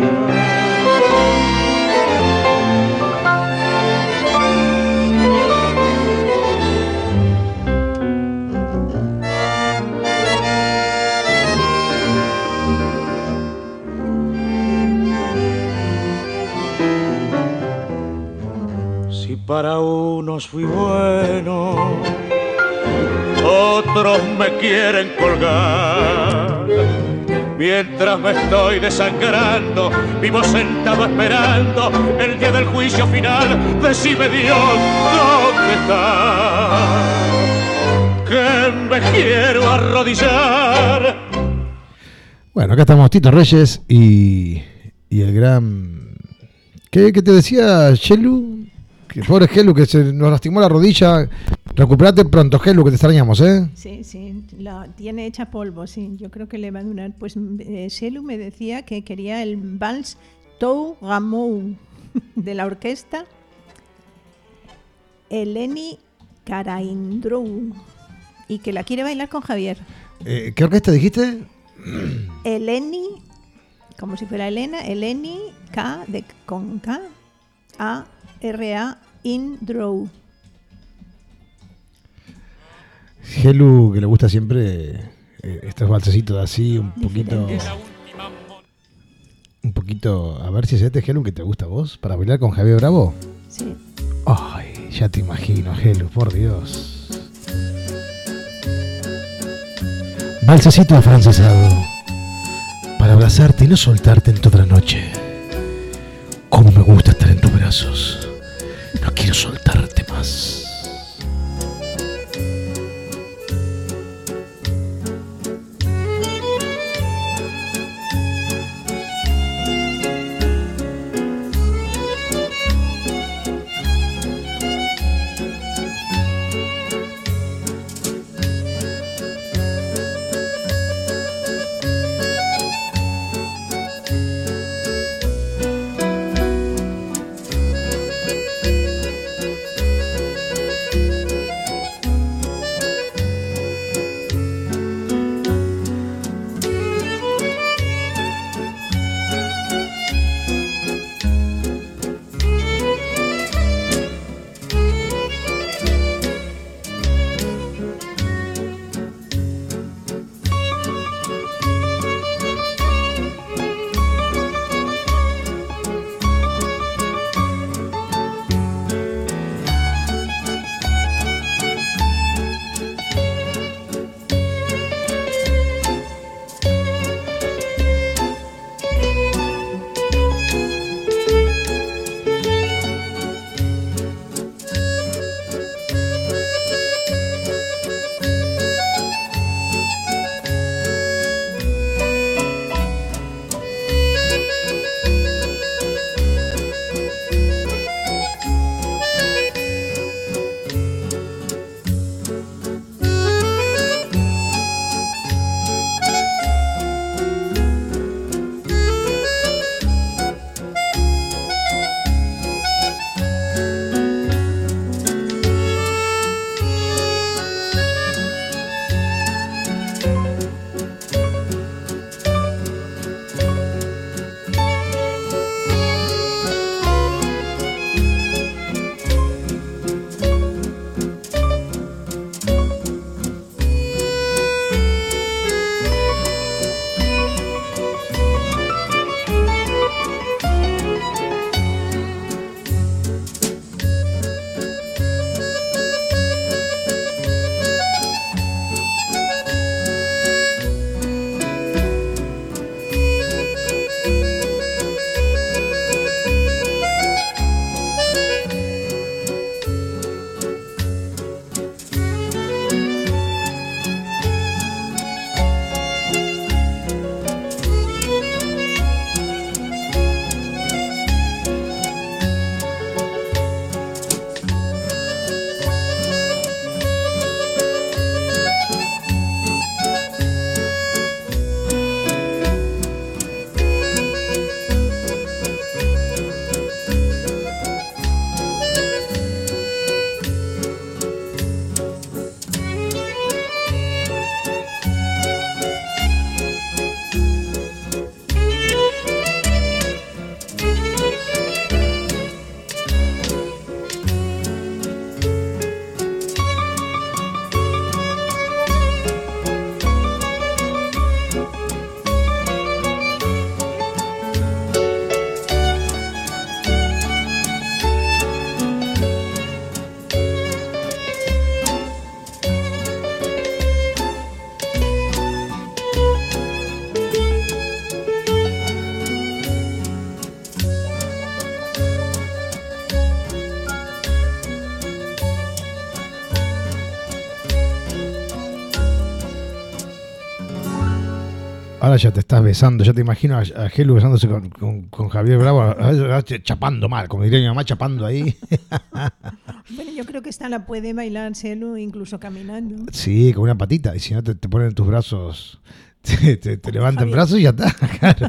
Para unos fui bueno, otros me quieren colgar. Mientras me estoy desangrando, vivo sentado esperando el día del juicio final. Decime, Dios, ¿dónde estás? Que me quiero arrodillar. Bueno, acá estamos Tito Reyes y el gran... ¿Qué te decía Chelu? Que pobre Gelu, que se nos lastimó la rodilla. Recuperate pronto, Gelu, que te extrañamos, ¿eh? Sí, sí, la tiene hecha polvo, sí. Yo creo que le va a durar. Pues Gelu me decía que quería el vals Tou Gamou de la orquesta Eleni Karaindrou y que la quiere bailar con Javier. ¿Qué orquesta dijiste? Eleni, como si fuera Elena, Eleni K con K A R.A. Indrou. Gelu, que le gusta siempre estos balsecitos así, un poquito, a ver si es este, Gelu, que te gusta a vos, para bailar con Javier Bravo. Sí. Ay, ya te imagino, Gelu, por Dios. Balsecito afrancesado, para abrazarte y no soltarte en toda la noche. Cómo me gusta estar en tus brazos. No quiero soltarte más. Ahora ya te estás besando, ya te imagino a Gelu besándose con Javier Bravo, chapando mal, como diría mi mamá, chapando ahí. Bueno, yo creo que esta la puede bailar Selu incluso caminando. Sí, con una patita, y si no te ponen en tus brazos, te levantan brazos y ya está, claro.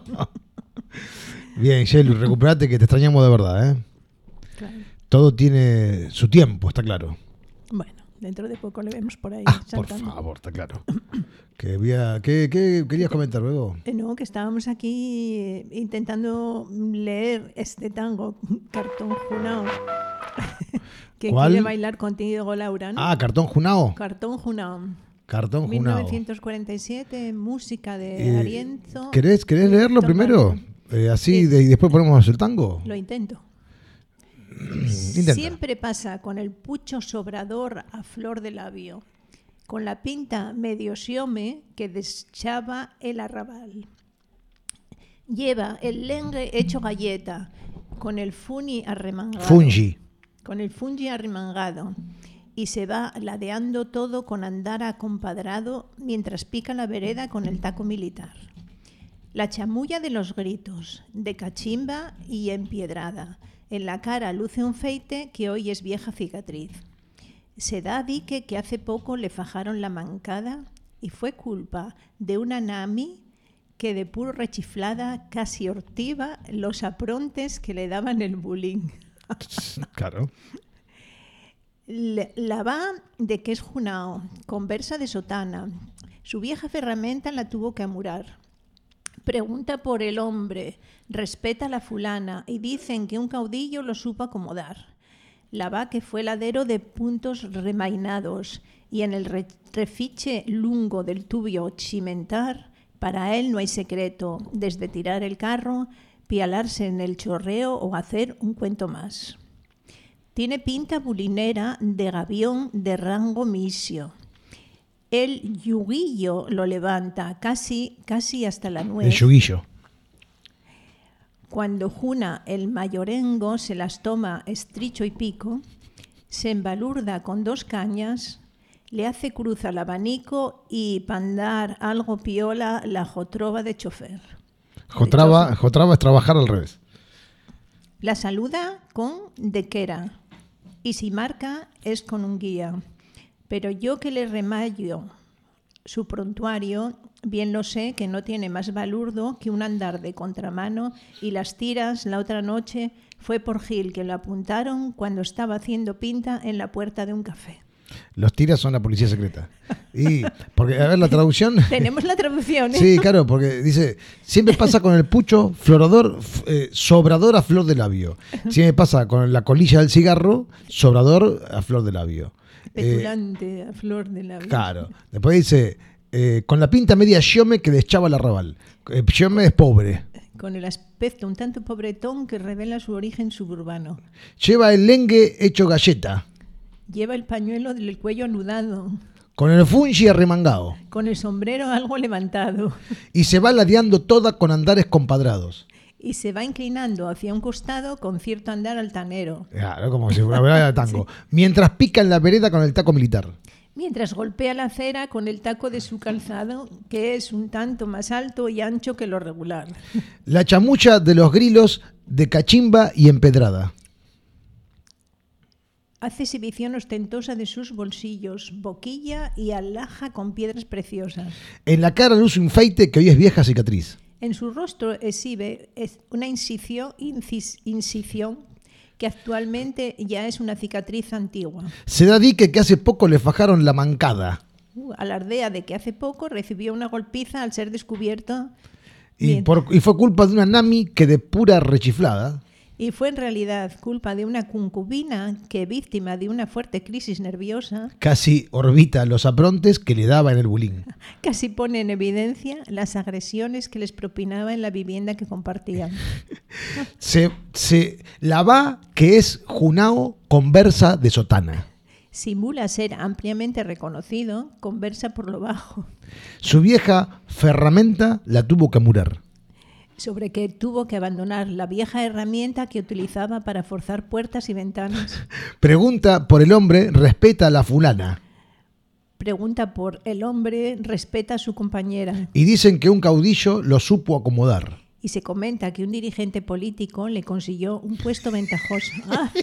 Bien, Gelu, recuperate que te extrañamos de verdad, ¿eh? Claro. Todo tiene su tiempo, está claro. Bueno, dentro de poco le vemos por ahí. Por favor, está claro. ¿Qué querías comentar luego? No, que estábamos aquí intentando leer este tango, Cartón Junao. Que ¿Cuál? quiere bailar contigo, Laura, ¿no? Cartón Junao. Cartón Junao. Cartón Junao. 1947, música de Arienzo. ¿Querés leerlo primero? Así, y después ponemos el tango. Lo intento. Intenta. Siempre pasa con el pucho sobrador a flor de labio, con la pinta medio siome que deschaba el arrabal. Lleva el lengue hecho galleta, con el fungi arremangado. Con el fungi arremangado. Y se va ladeando todo con andar acompadrado mientras pica la vereda con el taco militar. La chamulla de los gritos, de cachimba y empiedrada. En la cara luce un feite que hoy es vieja cicatriz. Se da dique que hace poco le fajaron la mancada y fue culpa de una nami que de puro rechiflada casi hortiva los aprontes que le daban el bullying. Claro. La va de que es Junao, conversa de sotana. Su vieja ferramenta la tuvo que amurar. Pregunta por el hombre, respeta a la fulana y dicen que un caudillo lo supo acomodar. La va que fue ladero de puntos remainados y en el refiche lungo del tubio chimentar, para él no hay secreto, desde tirar el carro, pialarse en el chorreo o hacer un cuento más. Tiene pinta bulinera de gavión de rango misio. El yuguillo lo levanta casi hasta la nuez. El yuguillo. Cuando Juna, el mayorengo, se las toma estricho y pico, se embalurda con 2 cañas, le hace cruz al abanico y pandar algo piola la jotrova de chofer. Jotrava es trabajar al revés. La saluda con dequera y si marca es con un guía. Pero yo que le remayo su prontuario, bien lo sé que no tiene más balurdo que un andar de contramano y las tiras la otra noche fue por Gil que lo apuntaron cuando estaba haciendo pinta en la puerta de un café. Los tiras son la policía secreta. Y porque, a ver, la traducción. Tenemos la traducción, ¿eh? Sí, claro, porque dice, siempre pasa con el pucho sobrador a flor de labio. Siempre pasa con la colilla del cigarro, sobrador a flor de labio. Petulante a flor de labio. Claro. Después dice, con la pinta media xiome que deschaba el arrabal. Xiome es pobre. Con el aspecto un tanto pobretón que revela su origen suburbano. Lleva el lengue hecho galleta. Lleva el pañuelo del cuello anudado. Con el fungi arremangado. Con el sombrero algo levantado. Y se va ladeando toda con andares compadrados. Y se va inclinando hacia un costado con cierto andar altanero. Claro, como si fuera una vereda de tango. Sí. Mientras pica en la vereda con el taco militar. Mientras golpea la acera con el taco de su calzado, que es un tanto más alto y ancho que lo regular. La chamucha de los grilos de cachimba y empedrada. Hace exhibición ostentosa de sus bolsillos, boquilla y alhaja con piedras preciosas. En la cara luce un feite que hoy es vieja cicatriz. En su rostro exhibe una incisión que actualmente ya es una cicatriz antigua. Se da dique que hace poco le fajaron la mancada. Alardea de que hace poco recibió una golpiza al ser descubierto. Y fue culpa de una nami que de pura rechiflada. Y fue en realidad culpa de una concubina que, víctima de una fuerte crisis nerviosa, casi orbita los aprontes que le daba en el bulín. Casi pone en evidencia las agresiones que les propinaba en la vivienda que compartían. La va que es Junao conversa de sotana. Simula ser ampliamente reconocido, conversa por lo bajo. Su vieja ferramenta la tuvo que murar. Sobre que tuvo que abandonar la vieja herramienta que utilizaba para forzar puertas y ventanas. Pregunta por el hombre, respeta a la fulana. pregunta por el hombre, respeta a su compañera. Y dicen que un caudillo lo supo acomodar. Y se comenta que un dirigente político le consiguió un puesto ventajoso.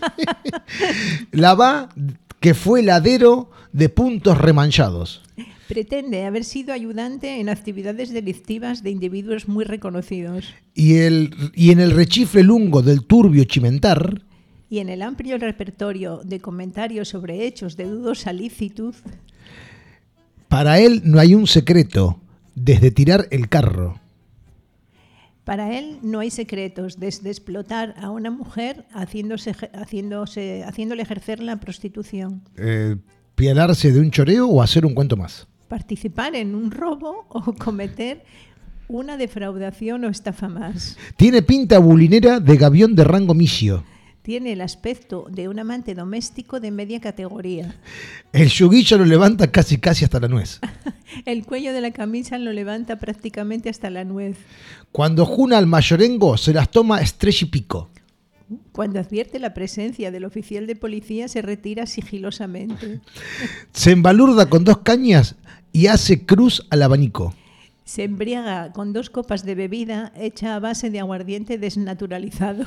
La va que fue ladero de puntos remanchados. Pretende haber sido ayudante en actividades delictivas de individuos muy reconocidos. Y en el rechifle lungo del turbio Chimentar. Y en el amplio repertorio de comentarios sobre hechos de dudosa licitud. Para él no hay un secreto, desde tirar el carro. Para él no hay secretos, desde explotar a una mujer haciéndole ejercer la prostitución. ¿Pialarse de un choreo o hacer un cuento más? Participar en un robo o cometer una defraudación o estafa más. Tiene pinta bulinera de gavión de rango misio. Tiene el aspecto de un amante doméstico de media categoría. El yuguillo lo levanta casi hasta la nuez. El cuello de la camisa lo levanta prácticamente hasta la nuez. Cuando juna al mayorengo se las toma estrella y pico. Cuando advierte la presencia del oficial de policía se retira sigilosamente. Se embalurda con 2 cañas y hace cruz al abanico. Se embriaga con 2 copas de bebida hecha a base de aguardiente desnaturalizado.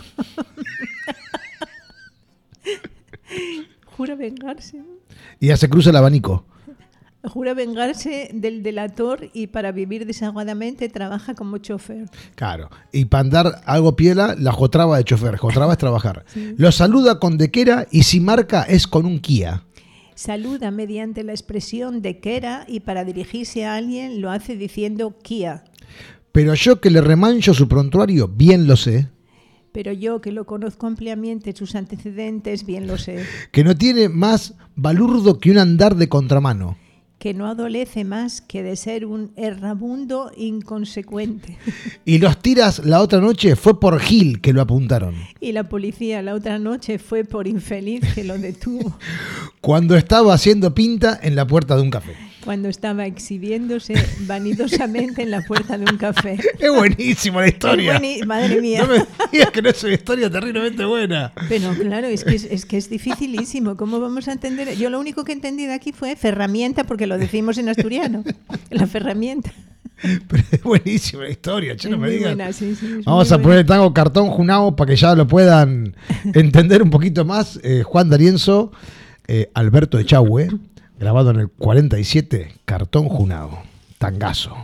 Jura vengarse. Y hace cruz al abanico. Jura vengarse del delator y para vivir desaguadamente trabaja como chofer. Claro. Y para andar algo piela, la jotraba de chofer. Jotraba es trabajar. Sí. Lo saluda con dequera y si marca es con un Kia. Saluda mediante la expresión dequera y para dirigirse a alguien lo hace diciendo Kia. Pero yo que le remancho su prontuario, bien lo sé. Pero yo que lo conozco ampliamente sus antecedentes, bien lo sé. Que no tiene más balurdo que un andar de contramano. Que no adolece más que de ser un errabundo inconsecuente. Y los tiras la otra noche fue por Gil que lo apuntaron. Y la policía la otra noche fue por infeliz que lo detuvo. Cuando estaba haciendo pinta en la puerta de un café. Cuando estaba exhibiéndose vanidosamente en la puerta de un café. Es buenísima la historia. Madre mía. No me digas que no es una historia terriblemente buena. Pero claro, es que es dificilísimo. ¿Cómo vamos a entender? Yo lo único que entendí de aquí fue ferramienta, porque lo decimos en asturiano. La ferramienta. Pero es buenísima la historia, che, no me digas. Buena, sí, vamos a poner el tango Cartón Junao para que ya lo puedan entender un poquito más. Juan D'Arienzo, Alberto Echagüe. Grabado en el 47, Cartón Junao, tangazo.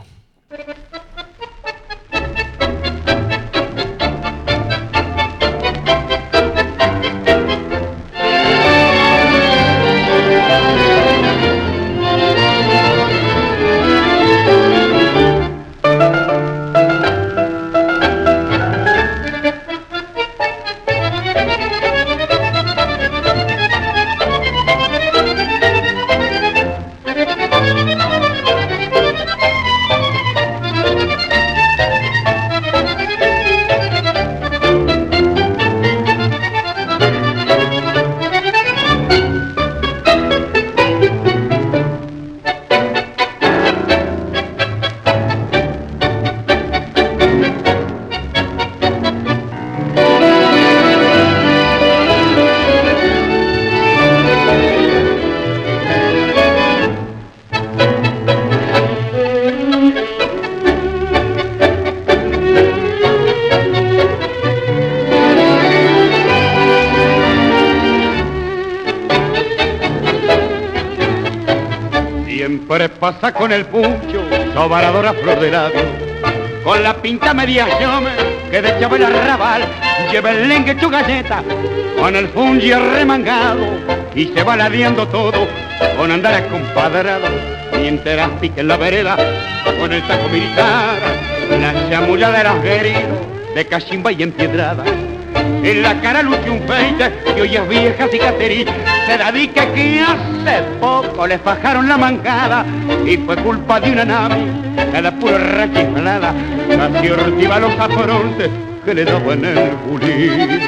Pasa con el puncho, sobaradora flor de labio, con la pinta media llome que de chavo el arrabal, lleva el lengue tu galleta, con el fungi remangado, y se va ladeando todo, con andar compadrado, mientras pique en la vereda, con el taco militar, la chamulla de los gueridos, de cachimba y empiedrada. En la cara luce un peite y hoy es vieja cicatriz. Se dedica que hace poco le fajaron la mancada y fue culpa de una nave de la pura rachiflada. Casi ortiva los afrontes que le daban el bulín.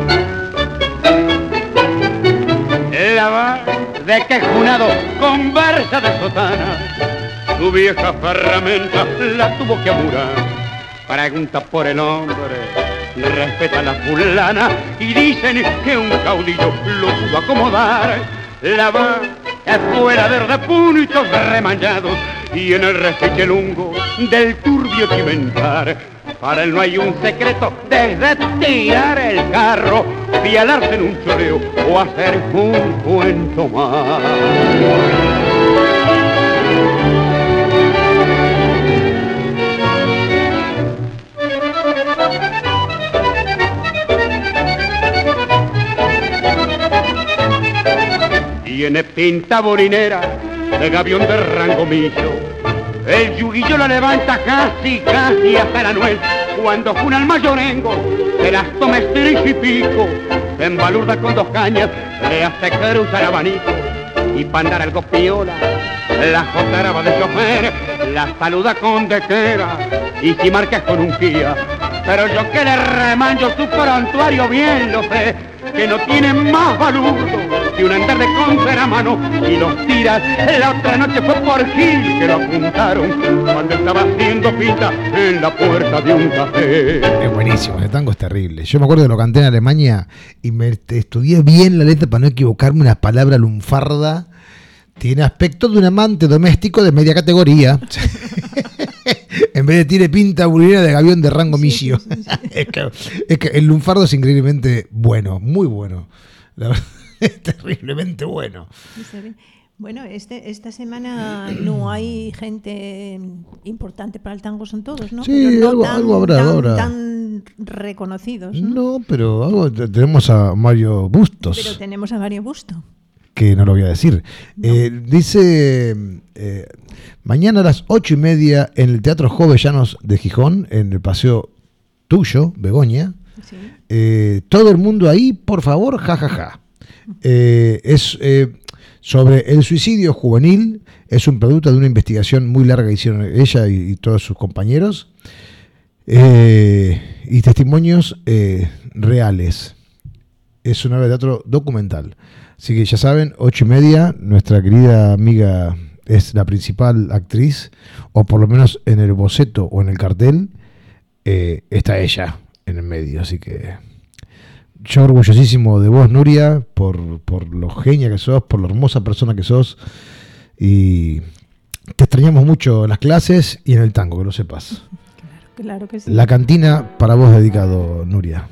La va de quejunado conversa de sotana. Su vieja ferramenta la tuvo que amurar. Pregunta por el hombre, respeta a la fulana y dicen que un caudillo lo pudo acomodar. La va espueladero de puntos remanchados y en el refiche lungo del turbio chimentar. Para él no hay un secreto desde tirar el carro, pialarse en un choreo o hacer un cuento más. Tiene pinta borinera de gavión de rango millo. El yuguillo la levanta casi hasta la nuez. Cuando juna el mayorengo, se las toma estriz y pico. Se embalurda con 2 cañas, le hace cruzar abanico. Y para andar algo piola, la jotaraba de chofer, la saluda con dequera. Y si marcas con un guía, pero yo que le remanjo su prontuario bien lo sé, que no tiene más balurdo que un andar de contra mano y los tiras. La otra noche fue por Gil que lo apuntaron cuando estaba haciendo pinta en la puerta de un café. Es buenísimo, ese tango es terrible. Yo me acuerdo que lo canté en Alemania y me estudié bien la letra para no equivocarme. Una palabra lunfarda tiene aspecto de un amante doméstico de media categoría. En vez de tiene pinta bulinera de gavión de rango millo. Sí. Es que el lunfardo es increíblemente bueno, muy bueno. La verdad, es terriblemente bueno. Bueno, esta semana no hay gente importante para el tango, son todos, ¿no? Sí, pero no algo habrá. Tan reconocidos, ¿no? No, pero algo, tenemos a Mario Bustos. Pero tenemos a Mario Bustos. Que no lo voy a decir. No. Dice, mañana a las 8:30 en el Teatro Jovellanos de Gijón, en el Paseo Tuyo, Begoña. Sí. Todo el mundo ahí, por favor, jajaja. Es sobre el suicidio juvenil. Es un producto de una investigación muy larga que hicieron ella y todos sus compañeros. Y testimonios reales. Es una obra de teatro documental. Así que ya saben, 8:30, nuestra querida amiga es la principal actriz, o por lo menos en el boceto o en el cartel, está ella en el medio. Así que yo orgullosísimo de vos, Nuria, por lo genia que sos, por lo hermosa persona que sos, y te extrañamos mucho en las clases y en el tango, que lo sepas. Claro que sí. La cantina para vos dedicado, Nuria.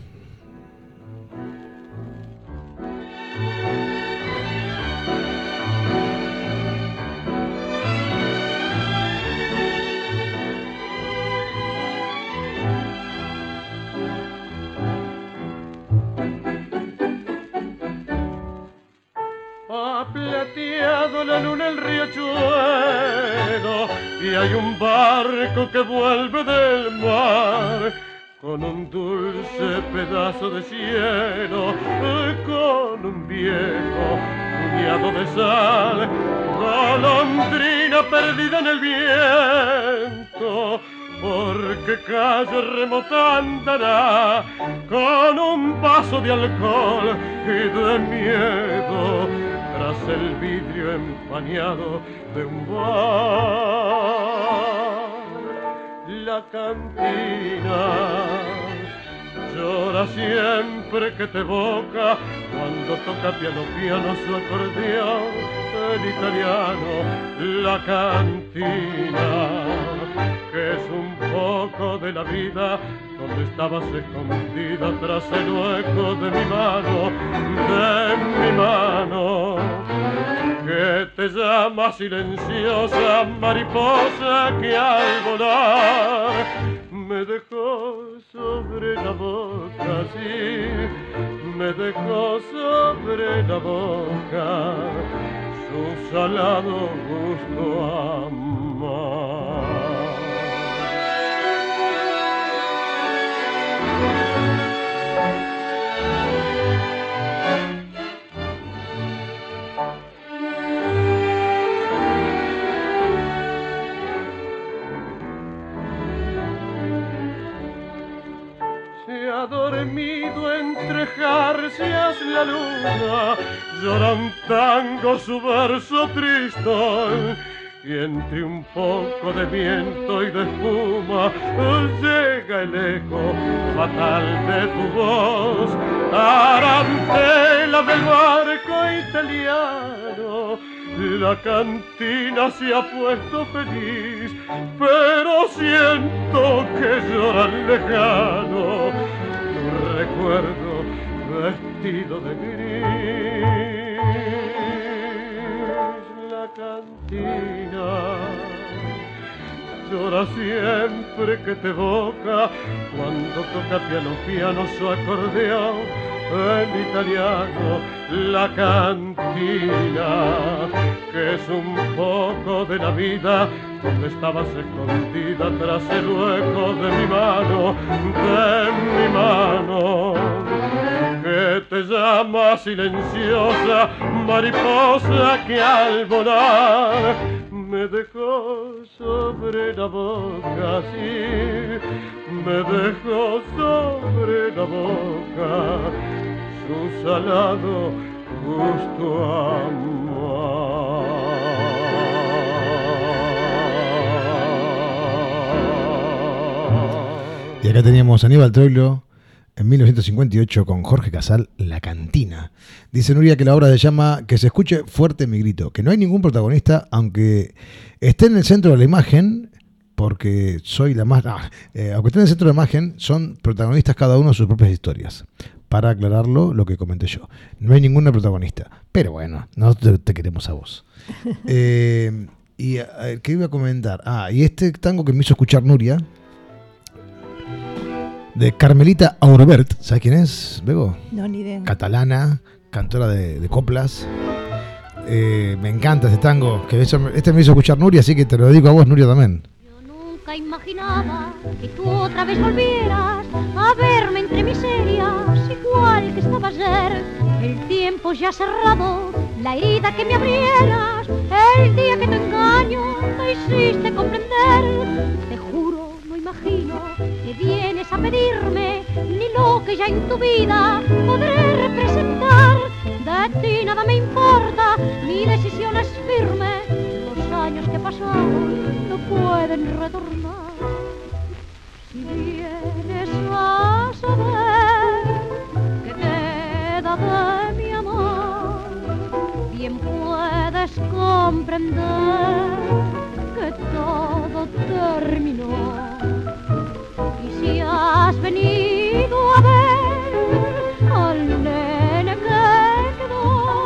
Ha plateado la luna el riachuelo y hay un barco que vuelve del mar con un dulce pedazo de cielo, con un viejo puñado de sal, golondrina perdida en el viento. Porque calle remota andará con un vaso de alcohol y de miedo tras el vidrio empañado de un bar. La cantina llora siempre que te evoca cuando toca piano piano su acordeón en italiano. La cantina, que es un poco de la vida donde estabas escondida tras el hueco de mi mano, que te llama silenciosa mariposa que al volar me dejó sobre la boca, sí, me dejó sobre la boca su salado gusto amar. Se ha dormido entre jarcias la luna, llora un tango su verso tristón, y entre un poco de viento y de espuma llega el eco fatal de tu voz, tarantela del barco italiano, La cantina se ha puesto feliz, pero siento que llora lejano tu recuerdo vestido de gris. La cantina llora siempre que te evoca cuando toca piano, piano su acordeón en italiano. La cantina, que es un poco de la vida, donde estabas escondida tras el hueco de mi mano, que te llama silenciosa mariposa que al volar me dejó sobre la boca, sí, me dejó sobre la boca su salado gusto amor. Y acá teníamos a Aníbal Troilo en 1958 con Jorge Casal, La Cantina. Dice Nuria que la obra se llama Que se escuche fuerte mi grito, que no hay ningún protagonista, aunque esté en el centro de la imagen, porque soy la más... aunque esté en el centro de la imagen, son protagonistas cada uno de sus propias historias. Para aclararlo, lo que comenté yo. No hay ninguna protagonista. Pero bueno, nosotros te queremos a vos. Y ¿qué iba a comentar? Y este tango que me hizo escuchar Nuria, de Carmelita Aurbert, ¿sabes quién es, Bego? No, ni idea. Catalana, cantora de coplas. Me encanta este tango, que este me hizo escuchar Nuria, así que te lo dedico a vos, Nuria, también. Yo nunca imaginaba que tú otra vez volvieras a verme entre miserias, igual que estaba ayer. El tiempo ya cerrado, la herida que me abrieras, el día que tu engaño me hiciste comprender. Te juro, no imagino que vienes a pedirme, ni lo que ya en tu vida podré representar. De ti nada me importa, mi decisión es firme. Los años que pasaron no pueden retornar. Si vienes a saber que queda de mi amor, bien puedes comprender que todo terminó. Y si has venido a ver al nene que quedó,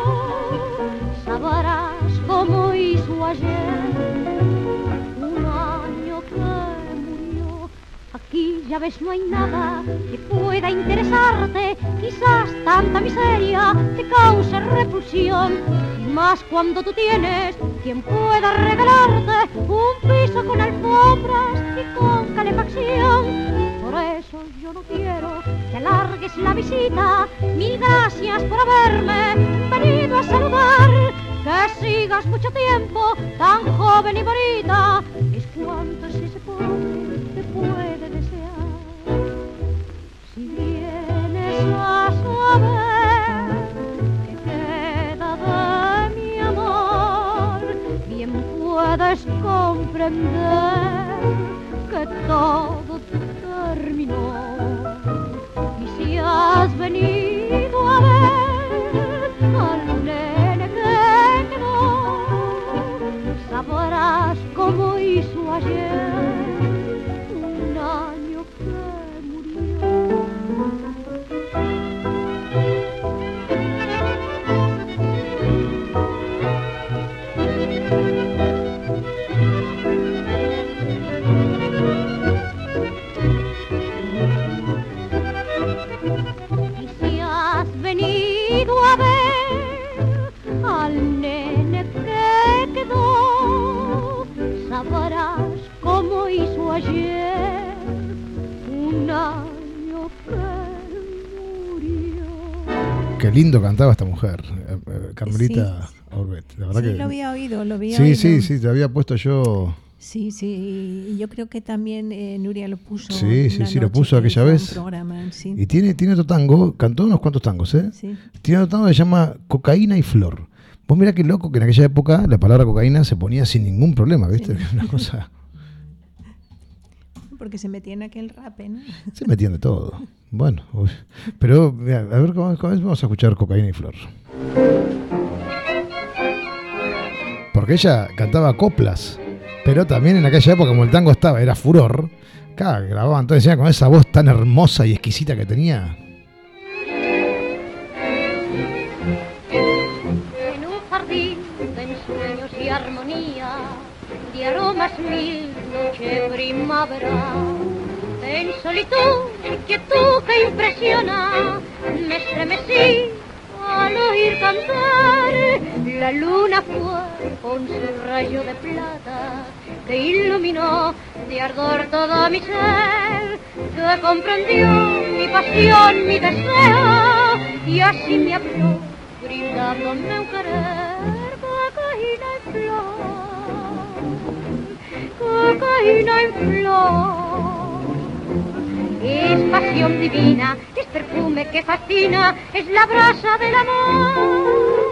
sabrás cómo hizo ayer un año que murió. Aquí ya ves no hay nada que pueda interesarte, quizás tanta miseria te cause repulsión, y más cuando tú tienes quien pueda regalarte un piso con alfombras y con calefacción. Por eso yo no quiero que alargues la visita, mil gracias por haberme venido a saludar. Que sigas mucho tiempo tan joven y bonita, es cuanto si se puede, te puede desear. Si vienes a saber que queda de mi amor, bien puedes comprender que todo terminó. Y si has venido a ver al nene que quedó, sabrás cómo hizo ayer un año que murió. Y si has venido a ver al nene que quedó, sabrás cómo hizo ayer un año que murió. Qué lindo cantaba esta mujer, Carmelita Aurbert. La verdad Sí, que lo había oído, Sí, te había puesto yo. Sí, y yo creo que también Nuria lo puso. Sí, lo puso aquella vez. Programa, sí. Y tiene otro tango, cantó unos cuantos tangos, ¿eh? Sí. Tiene otro tango que se llama Cocaína y Flor. Vos mirá qué loco que en aquella época la palabra cocaína se ponía sin ningún problema, ¿viste? Sí. Una cosa. Porque se metía en aquel rap, ¿no? Se metían de todo. Bueno, pero mirá, a ver cómo es, vamos a escuchar Cocaína y Flor. porque ella cantaba coplas, pero también en aquella época, como el tango era furor, claro, grababan todo encima con esa voz tan hermosa y exquisita que tenía. En un jardín de ensueños y armonía, de aromas mil, noche primaveral, en solitud y quietud que impresiona, me estremecí al oír cantar. La luna fue con su rayo de plata que iluminó de ardor todo mi ser, que comprendió mi pasión, mi deseo, y así me habló, brindándome un querer, cocaína en flor, cocaína en flor. Es pasión divina, es perfume que fascina, es la brasa del amor.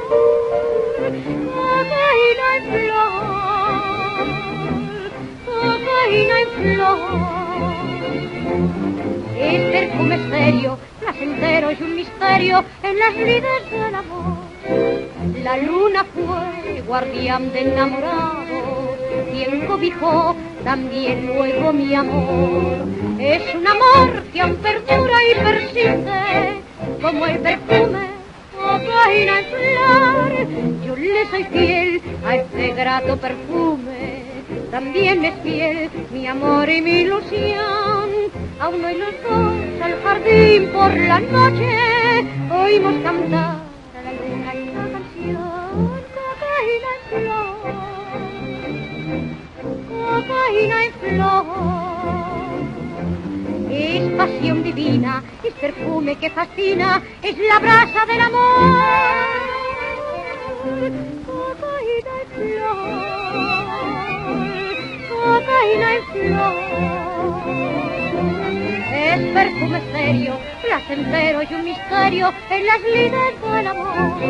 Cocaína en flor, cocaína en flor. Es perfume serio, placentero y un misterio en las lides del amor. La luna fue guardián de enamorado, quien cobijó también luego mi amor. Es un amor que aún perdura y persiste, como el perfume, cocaína en flor. Yo le soy fiel a este grato perfume, también es fiel mi amor y mi ilusión. Aún hoy los dos al jardín por la noche oímos cantar a la luna esta canción, cocaína en flor, cocaína en flor. Es pasión divina, es perfume que fascina, es la brasa del amor. Cocaína en flor, cocaína en flor. Es perfume serio, placentero y un misterio en las lides del amor.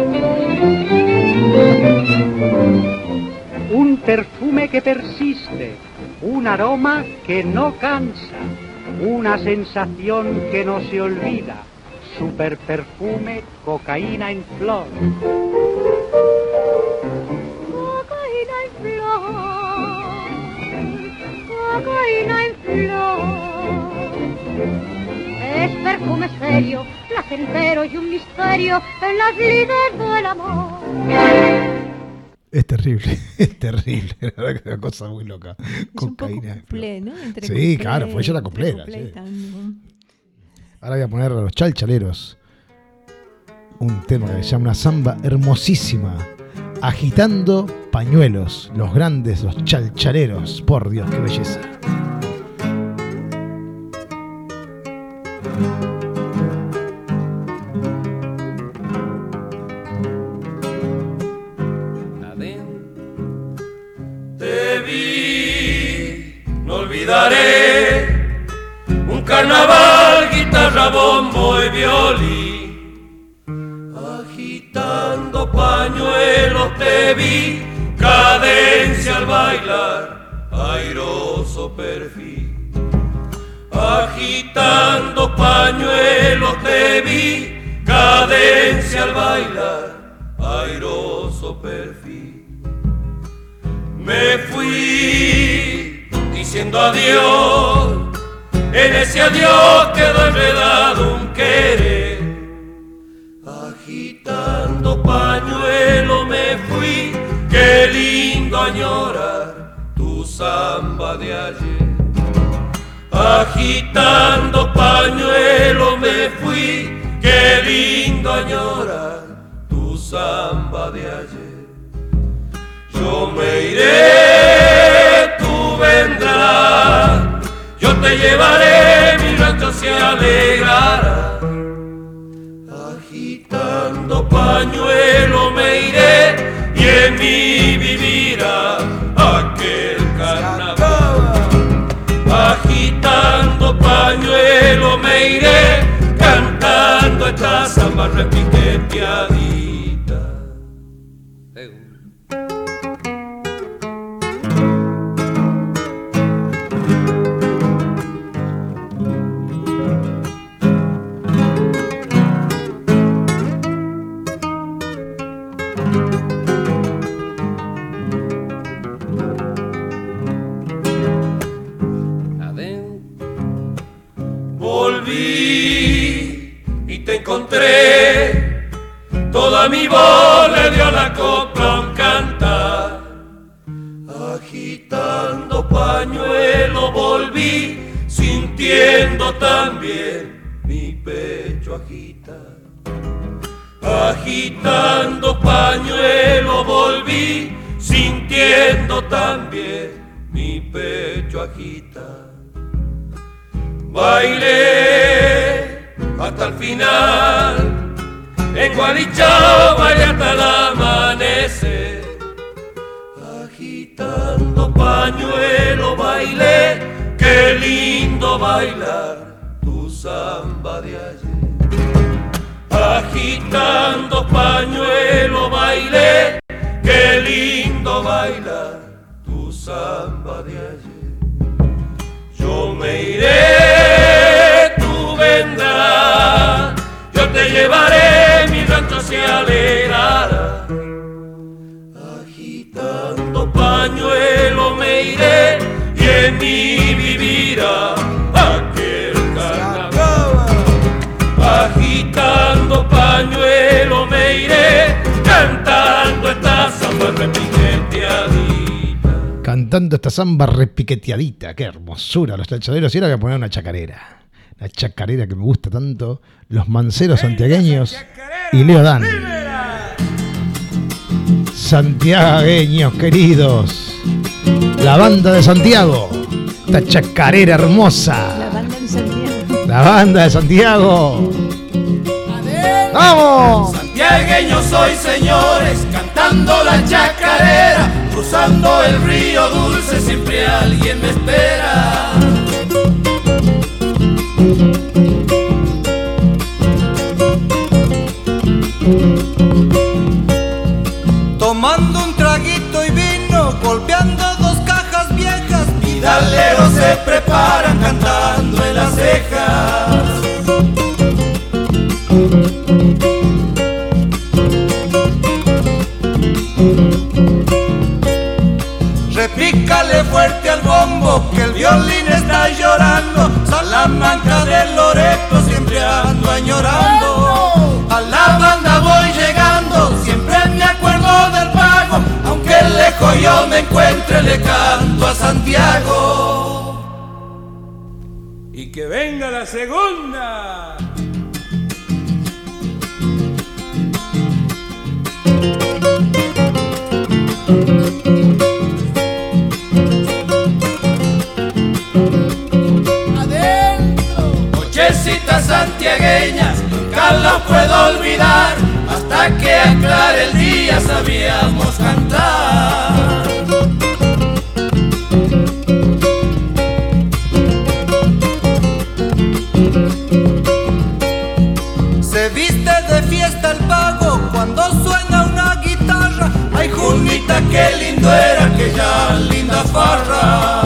Un perfume que persiste, un aroma que no cansa, una sensación que no se olvida, super perfume, cocaína en flor. Cocaína en flor, cocaína en flor. Es perfume serio, placentero y un misterio en las lides del amor. Es terrible, la verdad que es una cosa muy loca. Es Cocaína. un poco cuplé, ¿no? Entre sí, cuplé, claro, fue ella la coplera. Sí. Ahora voy a poner a los chalchaleros un tema que se llama una samba hermosísima, agitando pañuelos, los grandes, los chalchaleros, por Dios, qué belleza. Un carnaval, guitarra, bombo y violín, agitando pañuelos te vi, cadencia al bailar, airoso perfil. Agitando pañuelos te vi, cadencia al bailar, airoso perfil. Me fui diciendo adiós, en ese adiós quedó enredado un querer. Agitando pañuelo me fui, qué lindo añorar tu samba de ayer. Agitando pañuelo me fui, qué lindo añorar tu samba de ayer. Yo me iré, tú vendrás, yo te llevaré, mi rancho se alegrará. Agitando pañuelo me iré y en mí vivirá aquel carnaval. Agitando pañuelo me iré, cantando esta samba repiqueteadita. encontré, toda mi voz le dio a la copla un cantar. Agitando pañuelo volví, sintiendo también mi pecho agita. Agitando pañuelo volví, sintiendo también mi pecho agita. Bailé hasta el final, en Gualichao bailé hasta el amanecer. Agitando pañuelo bailé, qué lindo bailar tu samba de ayer. Agitando pañuelo bailé, qué lindo bailar tu samba de ayer. Yo me iré, tú vendrás, yo te llevaré, mi rancho se alegrará. Agitando pañuelo me iré y en mí vivirá aquel carnaval. Agitando pañuelo me iré, cantando esta samba repiqueteadita. Cantando esta samba repiqueteadita, qué hermosura los chanchaderos. Y ahora voy a poner una chacarera. La chacarera que me gusta tanto. Los manceros santiagueños y Leo Dan. Santiagueños queridos, la banda de Santiago, esta chacarera hermosa. La banda de Santiago. La banda de Santiago. ¡Vamos! Santiagueño soy, señores, cantando la chacarera, cruzando el río dulce, siempre alguien me espera. Tomando un traguito y vino, golpeando dos cajas viejas, vidaleros se preparan cantando en las cejas. Repícale fuerte al bombo, que el violín está llorando. Salamanca del Loreto, siempre ando añorando. A la banda voy llegando, siempre me acuerdo del pago. Aunque lejos yo me encuentre, le canto a Santiago. Y que venga la segunda. Nochecitas santiagueñas, nunca la puedo olvidar. Hasta que aclare el día sabíamos cantar. Se viste de fiesta el pago cuando suena una guitarra. Ay, Junita, qué lindo era aquella linda farra.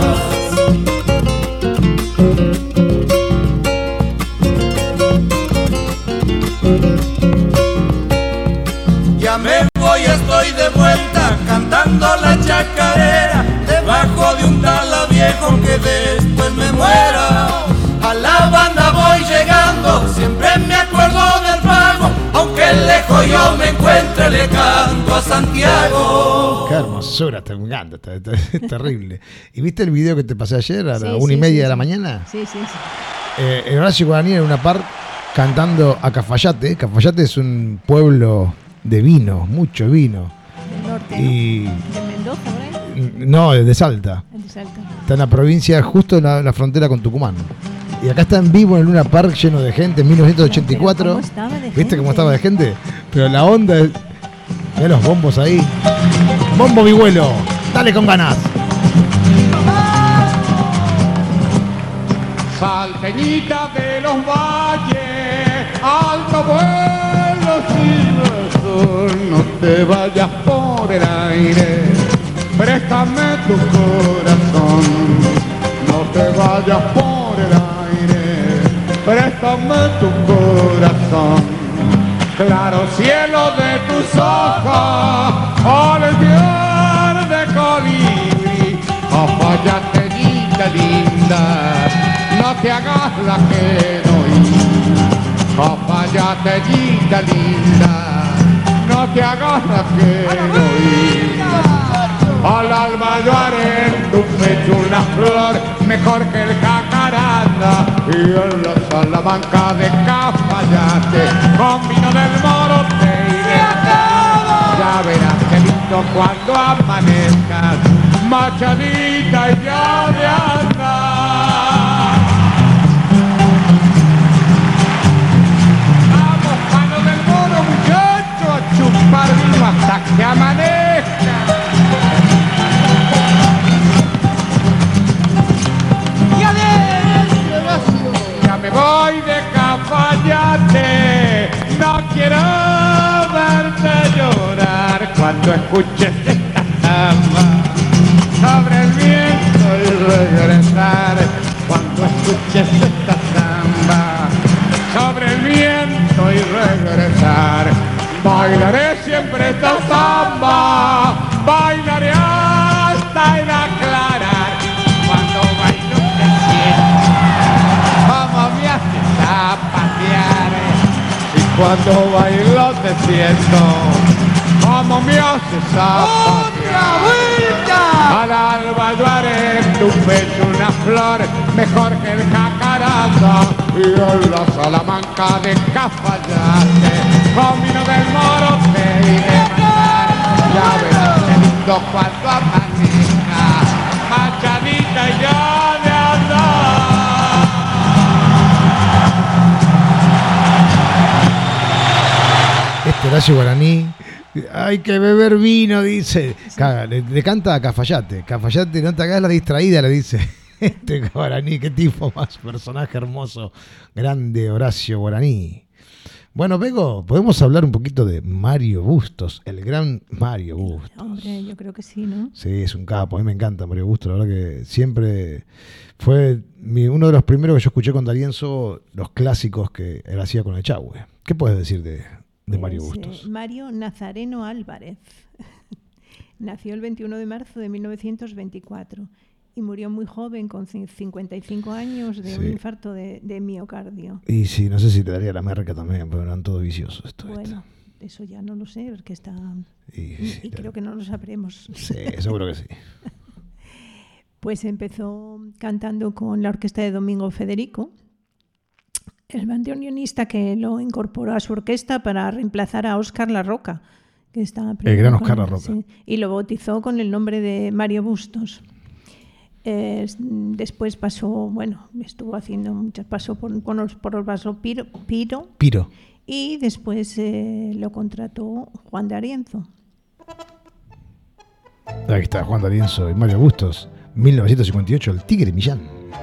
Ya me voy, estoy de vuelta, cantando la chacarera, debajo de un tala viejo que después me muera. A la banda voy llegando, siempre me acuerdo del pago. Aunque lejos yo me encuentre, le canto a Santiago. Qué hermosura, te encanta, es terrible. ¿Y viste el video que te pasé ayer a Sí, la 1:30 de la mañana? Sí, sí, sí. En Horacio Guaraní, en una par, cantando a Cafayate. Cafayate es un pueblo de vino, mucho vino. Del norte, y ¿no? ¿De Mendoza, por ahí? no, de Salta. De Salta. Está en la provincia, justo en la frontera con Tucumán. Y acá está en vivo en el Luna Park, lleno de gente, en 1984. ¿Cómo estaba de ¿Viste gente? cómo estaba de gente? Pero la onda es... Mirá los bombos ahí. Bombo mi vuelo, dale con ganas. Salteñita de los valles, alto vuelo sin razón, no te vayas por el aire, préstame tu corazón, no te vayas por el aire, préstame tu corazón. Claro cielo de tus ojos, olivier de colibrí, Cafayatellita linda, no te hagas la que no ir. cafayateñita linda, no te hagas la que no oír. Al alba yo haré en tu pecho una flor mejor que el jacaranda, y en la Salamanca de Cafayate con vino del Moro te iré a dar. Ya verás que lindo cuando amanezcas, machadita y ya de andar. Vamos, mano del Moro, muchacho, a chupar vino hasta que amanezca. Ya me voy de Cafayate, no quiero verte llorar cuando escuches esta samba sobre el viento y regresar. Cuando escuches esta samba sobre el viento y regresar, bailaré siempre esta samba, bailaré hasta el aclarar. Cuando bailo te siento como me haces zapatear, y cuando bailo te siento como me haces zapatear. Al alba yo haré en tu pecho una flor mejor que el jacaranda, y en la Salamanca de Cafayate con vino del Moro te iré a matar. Ya verás que lindo cuando amanezca, machadita y ya de andar. Este Horacio Guaraní, hay que beber vino, dice. Caga, le canta a Cafayate. Cafayate, no te hagas la distraída, le dice. Este Guaraní, qué tipo más, personaje hermoso, grande Horacio Guaraní. Bueno, Bego, podemos hablar un poquito de Mario Bustos, el gran Mario Bustos. Hombre, yo creo que sí, ¿no? Sí, es un capo, a mí me encanta Mario Bustos, la verdad que siempre fue uno de los primeros que yo escuché con D'Arienzo, los clásicos que él hacía con el Chahue. ¿Qué puedes decir de Mario Bustos? Mario Nazareno Álvarez. Nació el 21 de marzo de 1924 y murió muy joven, con 55 años, de un infarto de miocardio. Y sí, no sé si te daría la merca también, pero eran todos viciosos. Bueno, eso ya no lo sé, porque está... Y creo que no lo sabremos. Sí, seguro que sí. Pues empezó cantando con la orquesta de Domingo Federico, el bandoneonista que lo incorporó a su orquesta para reemplazar a Óscar La Roca, que estaba el gran Óscar La Roca. Sí, y lo bautizó con el nombre de Mario Bustos. Después estuvo haciendo muchas, pasó por los vasos Piro. Y después lo contrató Juan D'Arienzo. Ahí está Juan D'Arienzo y Mario Bustos, 1958, el Tigre Millán.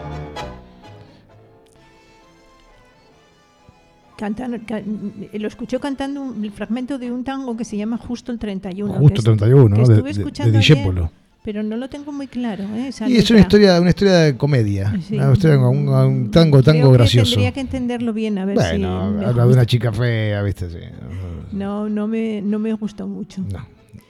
Lo escuché cantando el fragmento de un tango que se llama Justo el 31. Justo el 31, que ¿no? Estuve escuchando de Discépolo. Pero no lo tengo muy claro. Y es una historia de comedia. Sí. Un tango gracioso. Tendría que entenderlo bien, a ver si... Bueno, habla de una chica fea, ¿viste? Sí. No me gustó mucho. No.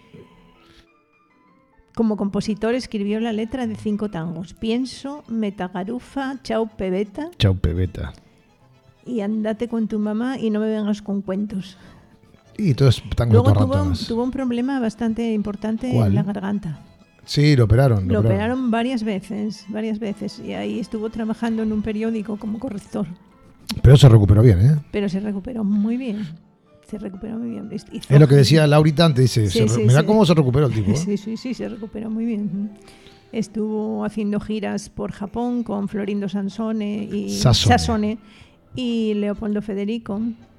Como compositor escribió la letra de 5 tangos: Pienso, Metagarufa, Chau Pebeta. Chau Pebeta. Y Andate con tu mamá y no me vengas con cuentos. Y todo es tango. Luego tuvo un problema bastante importante en la garganta. Sí, lo operaron. Lo operaron varias veces. Y ahí estuvo trabajando en un periódico como corrector. Pero se recuperó bien, ¿eh? Pero se recuperó muy bien. Es lo que decía Laurita antes, dice, mirá cómo se recuperó el tipo. Sí, se recuperó muy bien. Estuvo haciendo giras por Japón con Florindo Sansone y Sassone y Leopoldo Federico.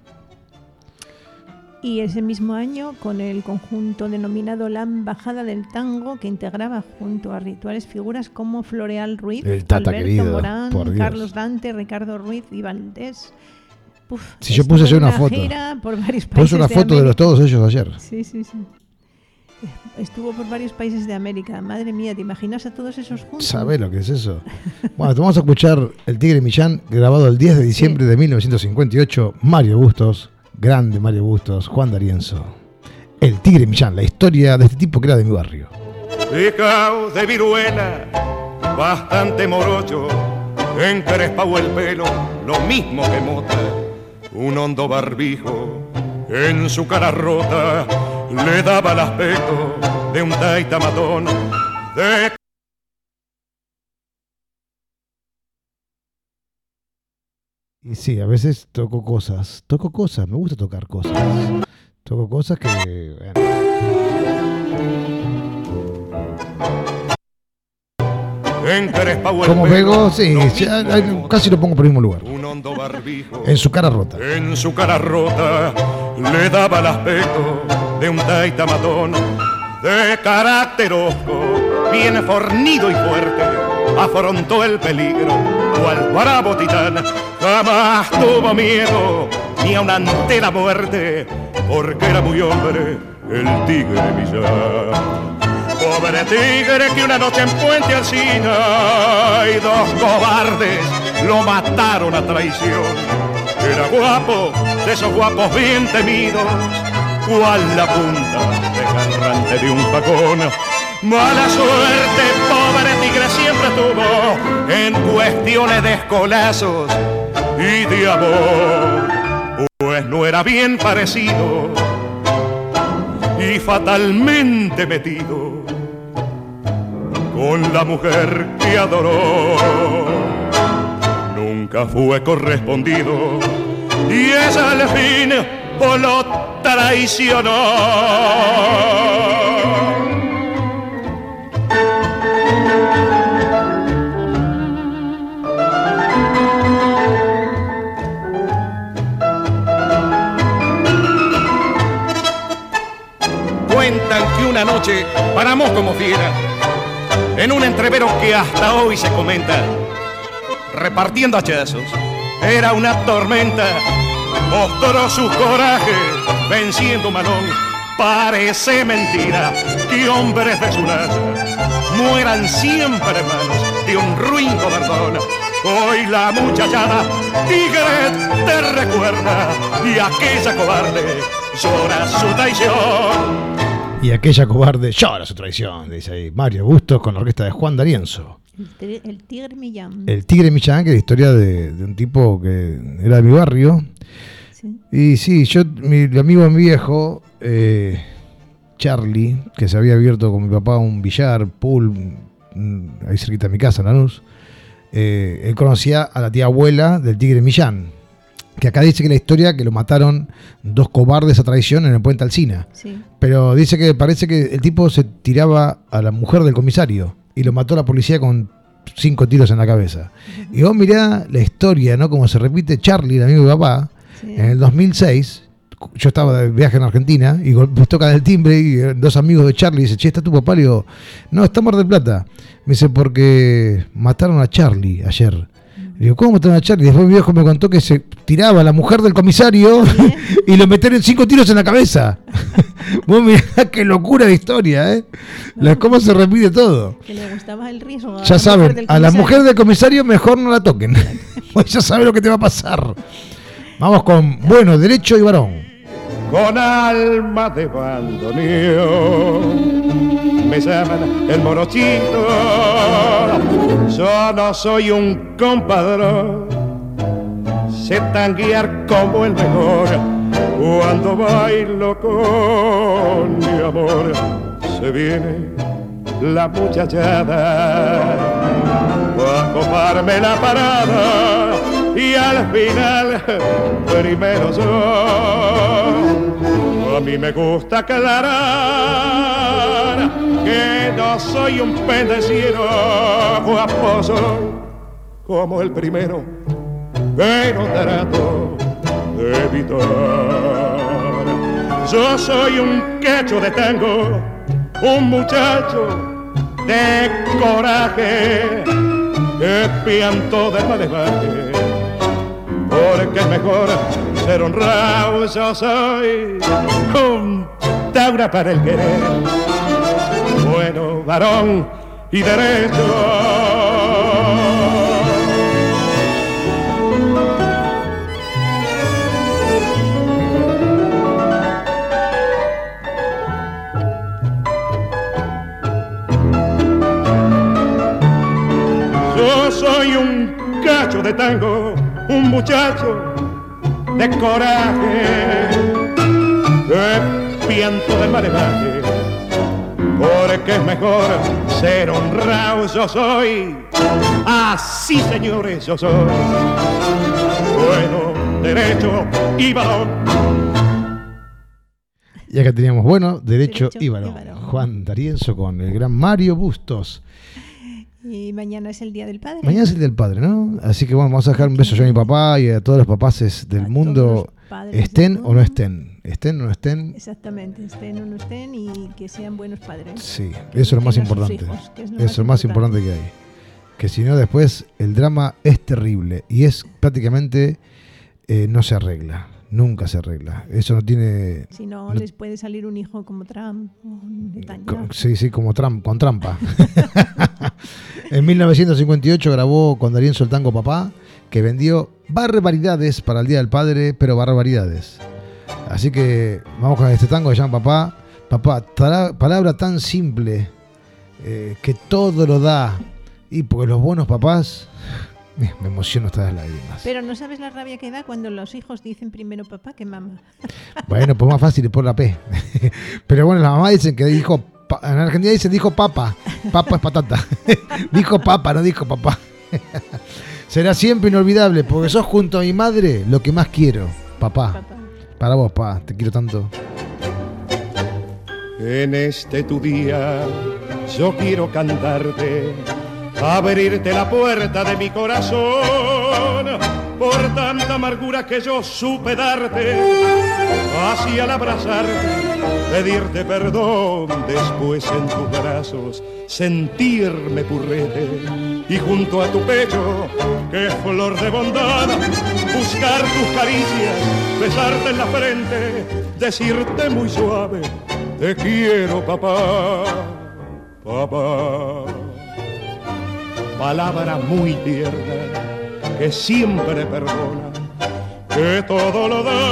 Y ese mismo año, con el conjunto denominado La Embajada del Tango, que integraba junto a rituales figuras como Floreal Ruiz, el Tata Alberto querido, Morán, Carlos Dante, Ricardo Ruiz y Valdés. Si yo puse una foto, puse una foto de todos ellos ayer. Sí. Estuvo por varios países de América. Madre mía, ¿te imaginas a todos esos juntos? ¿Sabes lo que es eso? Bueno, vamos a escuchar El Tigre Millán, grabado el 10 de diciembre de 1958. Mario Bustos, grande Mario Bustos, Juan D'Arienzo. El Tigre Millán, la historia de este tipo que era de mi barrio. Picao de viruela, bastante morocho, encrespado el pelo, lo mismo que mota. un hondo barbijo en su cara rota le daba el aspecto de un taita matón de... Y sí, a veces toco cosas, me gusta tocar cosas. Toco cosas que... Bueno. Como pego, sí, casi lo pongo por el mismo lugar. En su cara rota. En su cara rota le daba el aspecto de un taita matón de carácter hosco, bien fornido y fuerte, afrontó el peligro cual bravo titán. Jamás tuvo miedo ni a una entera muerte, porque era muy hombre el tigre Millán. Pobre tigre que una noche en Puente Alsina y dos cobardes lo mataron a traición. Era guapo, de esos guapos bien temidos, cual la punta desgarrante de un facón. Mala suerte, pobre tigre siempre tuvo en cuestiones de escolazos y de amor, pues no era bien parecido y fatalmente metido con la mujer que adoró. Nunca fue correspondido y es al fin por lo traicionó. Cuentan que una noche paramos como fiera en un entrevero que hasta hoy se comenta, repartiendo hachazos. Era una tormenta, mostró su coraje, venciendo un manón. Parece mentira que hombres de su raza mueran siempre hermanos de un ruin cobardón. Hoy la muchachada tigre te recuerda y aquella cobarde llora su traición. Y aquella cobarde llora su traición, dice ahí Mario Bustos con la orquesta de Juan D'Arienzo. El Tigre Millán. El Tigre Millán, que es la historia de un tipo que era de mi barrio. Sí. Y sí, mi amigo viejo, Charlie, que se había abierto con mi papá un billar, pool, ahí cerquita de mi casa, en Lanús, él conocía a la tía abuela del Tigre Millán. Que acá dice que la historia que lo mataron dos cobardes a traición en el Puente Alsina. Sí. Pero dice que parece que el tipo se tiraba a la mujer del comisario y lo mató la policía con 5 tiros en la cabeza. Uh-huh. Y vos mirá la historia, ¿no? Como se repite. Charlie, el amigo de mi papá, sí. En el 2006, yo estaba de viaje en Argentina y me tocan el timbre y dos amigos de Charlie dicen, che, ¿está tu papá? Le digo, no, está en Mar del Plata. Me dice, porque mataron a Charlie ayer. Le digo, ¿cómo mataron a Charlie? Después mi viejo me contó que se tiraba a la mujer del comisario y lo metieron 5 tiros en la cabeza. Vos mirá qué locura de historia, ¿eh? No. ¿Cómo se repite todo? Que le gustaba el riesgo. Ya saben, a la mujer del comisario mejor no la toquen. Ya saben lo que te va a pasar. Vamos con Bueno, Derecho y Varón. Con alma de bandoneón me llaman el morochito. Yo no soy un compadrón, sé tanguear como el mejor. Cuando bailo con mi amor, se viene la muchachada a coparme la parada y al final primero yo. A mí me gusta aclarar que no soy un pendeciero, guapo soy como el primero, pero trato de evitar. Yo soy un quecho de tango, un muchacho de coraje, que pianto de malevaje, porque es mejor ser honrado. Yo soy un taura para el querer, bueno, varón y derecho. Yo soy un cacho de tango, un muchacho de coraje, de pianto de marebaje, porque es mejor ser honrado. Yo soy, así señores, yo soy bueno, derecho y varón. Y acá teníamos bueno, derecho y varón. Juan D'Arienzo con el gran Mario Bustos. Y mañana es el Día del Padre. Mañana es el del Padre, ¿no? Así que bueno, vamos a dejar un beso yo a mi papá y a todos los papaces del mundo, estén o no estén. Estén o no estén. Exactamente, estén o no estén y que sean buenos padres. Sí, eso es lo más importante. Hijos, eso es lo más importante que hay. Que si no, después el drama es terrible y es prácticamente no se arregla. Nunca se arregla. Eso no tiene... Si no, les puede salir un hijo como Trump. Sí, como Trump, con trampa. En 1958 grabó con D'Arienzo el tango Papá, que vendió barbaridades para el Día del Padre, pero barbaridades. Así que vamos con este tango que se llama Papá. Papá, palabra tan simple que todo lo da. Y porque los buenos papás... Me emociono hasta las lágrimas. Pero no sabes la rabia que da cuando los hijos dicen primero papá que mamá. Bueno, pues más fácil es por la P. Pero bueno, las mamás dicen que dijo... En Argentina dicen dijo papa. Papa es patata. Dijo papa, no dijo papá. Será siempre inolvidable porque sos junto a mi madre lo que más quiero. Papá. Para vos, pa. Te quiero tanto. En este tu día yo quiero cantarte, abrirte la puerta de mi corazón, por tanta amargura que yo supe darte, así al abrazarte, pedirte perdón, después en tus brazos sentirme purrete, y junto a tu pecho, que es flor de bondad, buscar tus caricias, besarte en la frente, decirte muy suave, te quiero papá, papá. Palabra muy tierna, que siempre perdona, que todo lo da,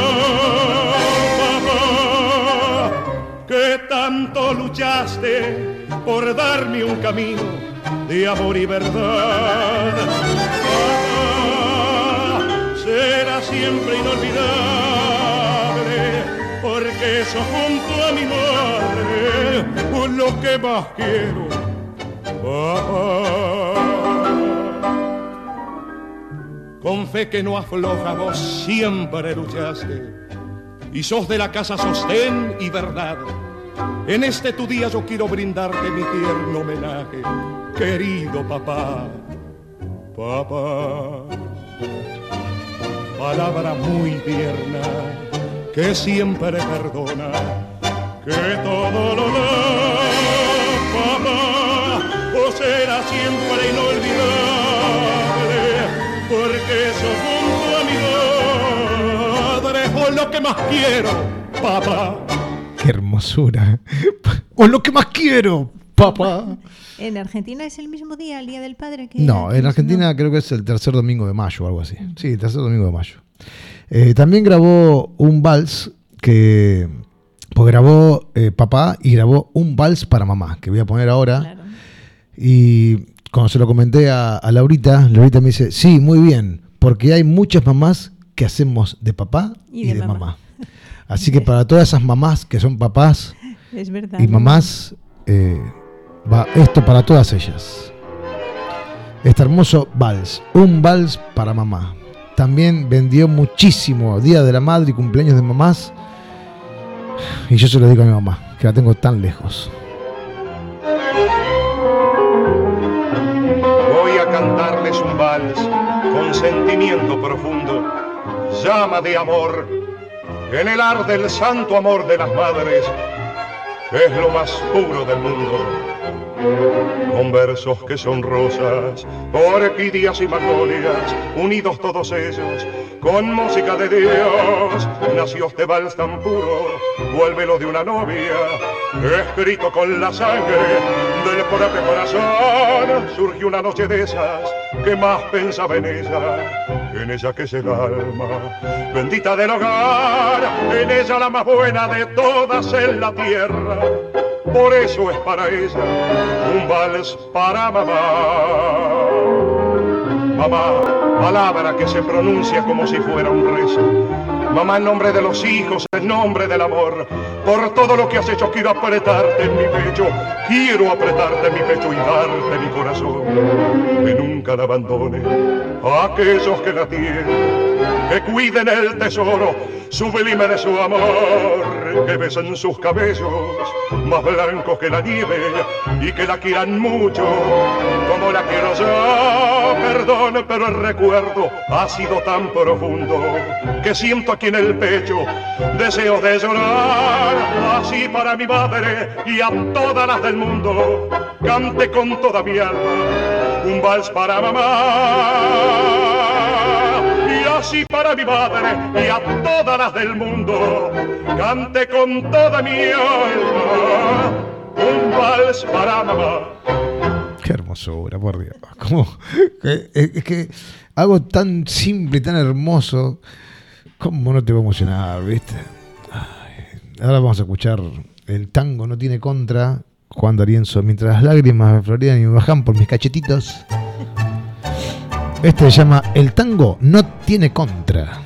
papá, que tanto luchaste por darme un camino de amor y verdad. Papá, será siempre inolvidable, porque sos junto a mi madre por lo que más quiero, papá. Con fe que no afloja, vos siempre luchaste, y sos de la casa sostén y verdad. En este tu día yo quiero brindarte mi tierno homenaje, querido papá, papá. Palabra muy tierna, que siempre perdona, que todo lo da, papá, o será siempre inolvidable, porque sos junto a mi madre, o lo que más quiero, papá. ¡Qué hermosura! ¡O lo que más quiero, papá! ¿En Argentina es el mismo día, el Día del Padre? Que no, en Argentina creo que es el tercer domingo de mayo o algo así. Sí, el tercer domingo de mayo. También grabó un vals que... Pues grabó papá y grabó un vals para mamá, que voy a poner ahora. Claro. Y cuando se lo comenté a Laurita me dice, sí, muy bien, porque hay muchas mamás que hacemos de papá y de mamá. Así que para todas esas mamás que son papás es verdad, y mamás, va esto para todas ellas. Este hermoso vals, un vals para mamá. También vendió muchísimo Día de la Madre y cumpleaños de mamás. Y yo se lo digo a mi mamá, que la tengo tan lejos. Voy a cantarles un vals con sentimiento profundo, llama de amor, en el ar del santo amor de las madres, que es lo más puro del mundo. Con versos que son rosas, orquídeas y magnolias, unidos todos ellos, con música de Dios, nació este vals tan puro, vuélvelo de una novia, escrito con la sangre del propio corazón. Surgió una noche de esas que más pensaba en ella que es el alma bendita del hogar, en ella la más buena de todas en la tierra. Por eso es para ella un vals para mamá. Mamá, palabra que se pronuncia como si fuera un rezo, Mamá, en nombre de los hijos, en nombre del amor, por todo lo que has hecho quiero apretarte en mi pecho, quiero apretarte en mi pecho y darte mi corazón. Que nunca la abandone a aquellos que la tienen, que cuiden el tesoro sublime de su amor, que besen sus cabellos más blancos que la nieve y que la quieran mucho como la quiero yo. Perdón, pero el recuerdo ha sido tan profundo que siento aquí en el pecho deseos de llorar. Así para mi madre y a todas las del mundo cante con toda mi alma un vals para mamá. Y así para mi madre y a todas las del mundo cante con toda mi alma un vals para mamá. Qué hermosura, por Dios. Es que algo tan simple y tan hermoso, ¿cómo no te va a emocionar, viste? Ay, ahora vamos a escuchar El tango no tiene contra, Juan D'Arienzo, mientras las lágrimas me florean y me bajan por mis cachetitos. Este se llama El tango no tiene contra.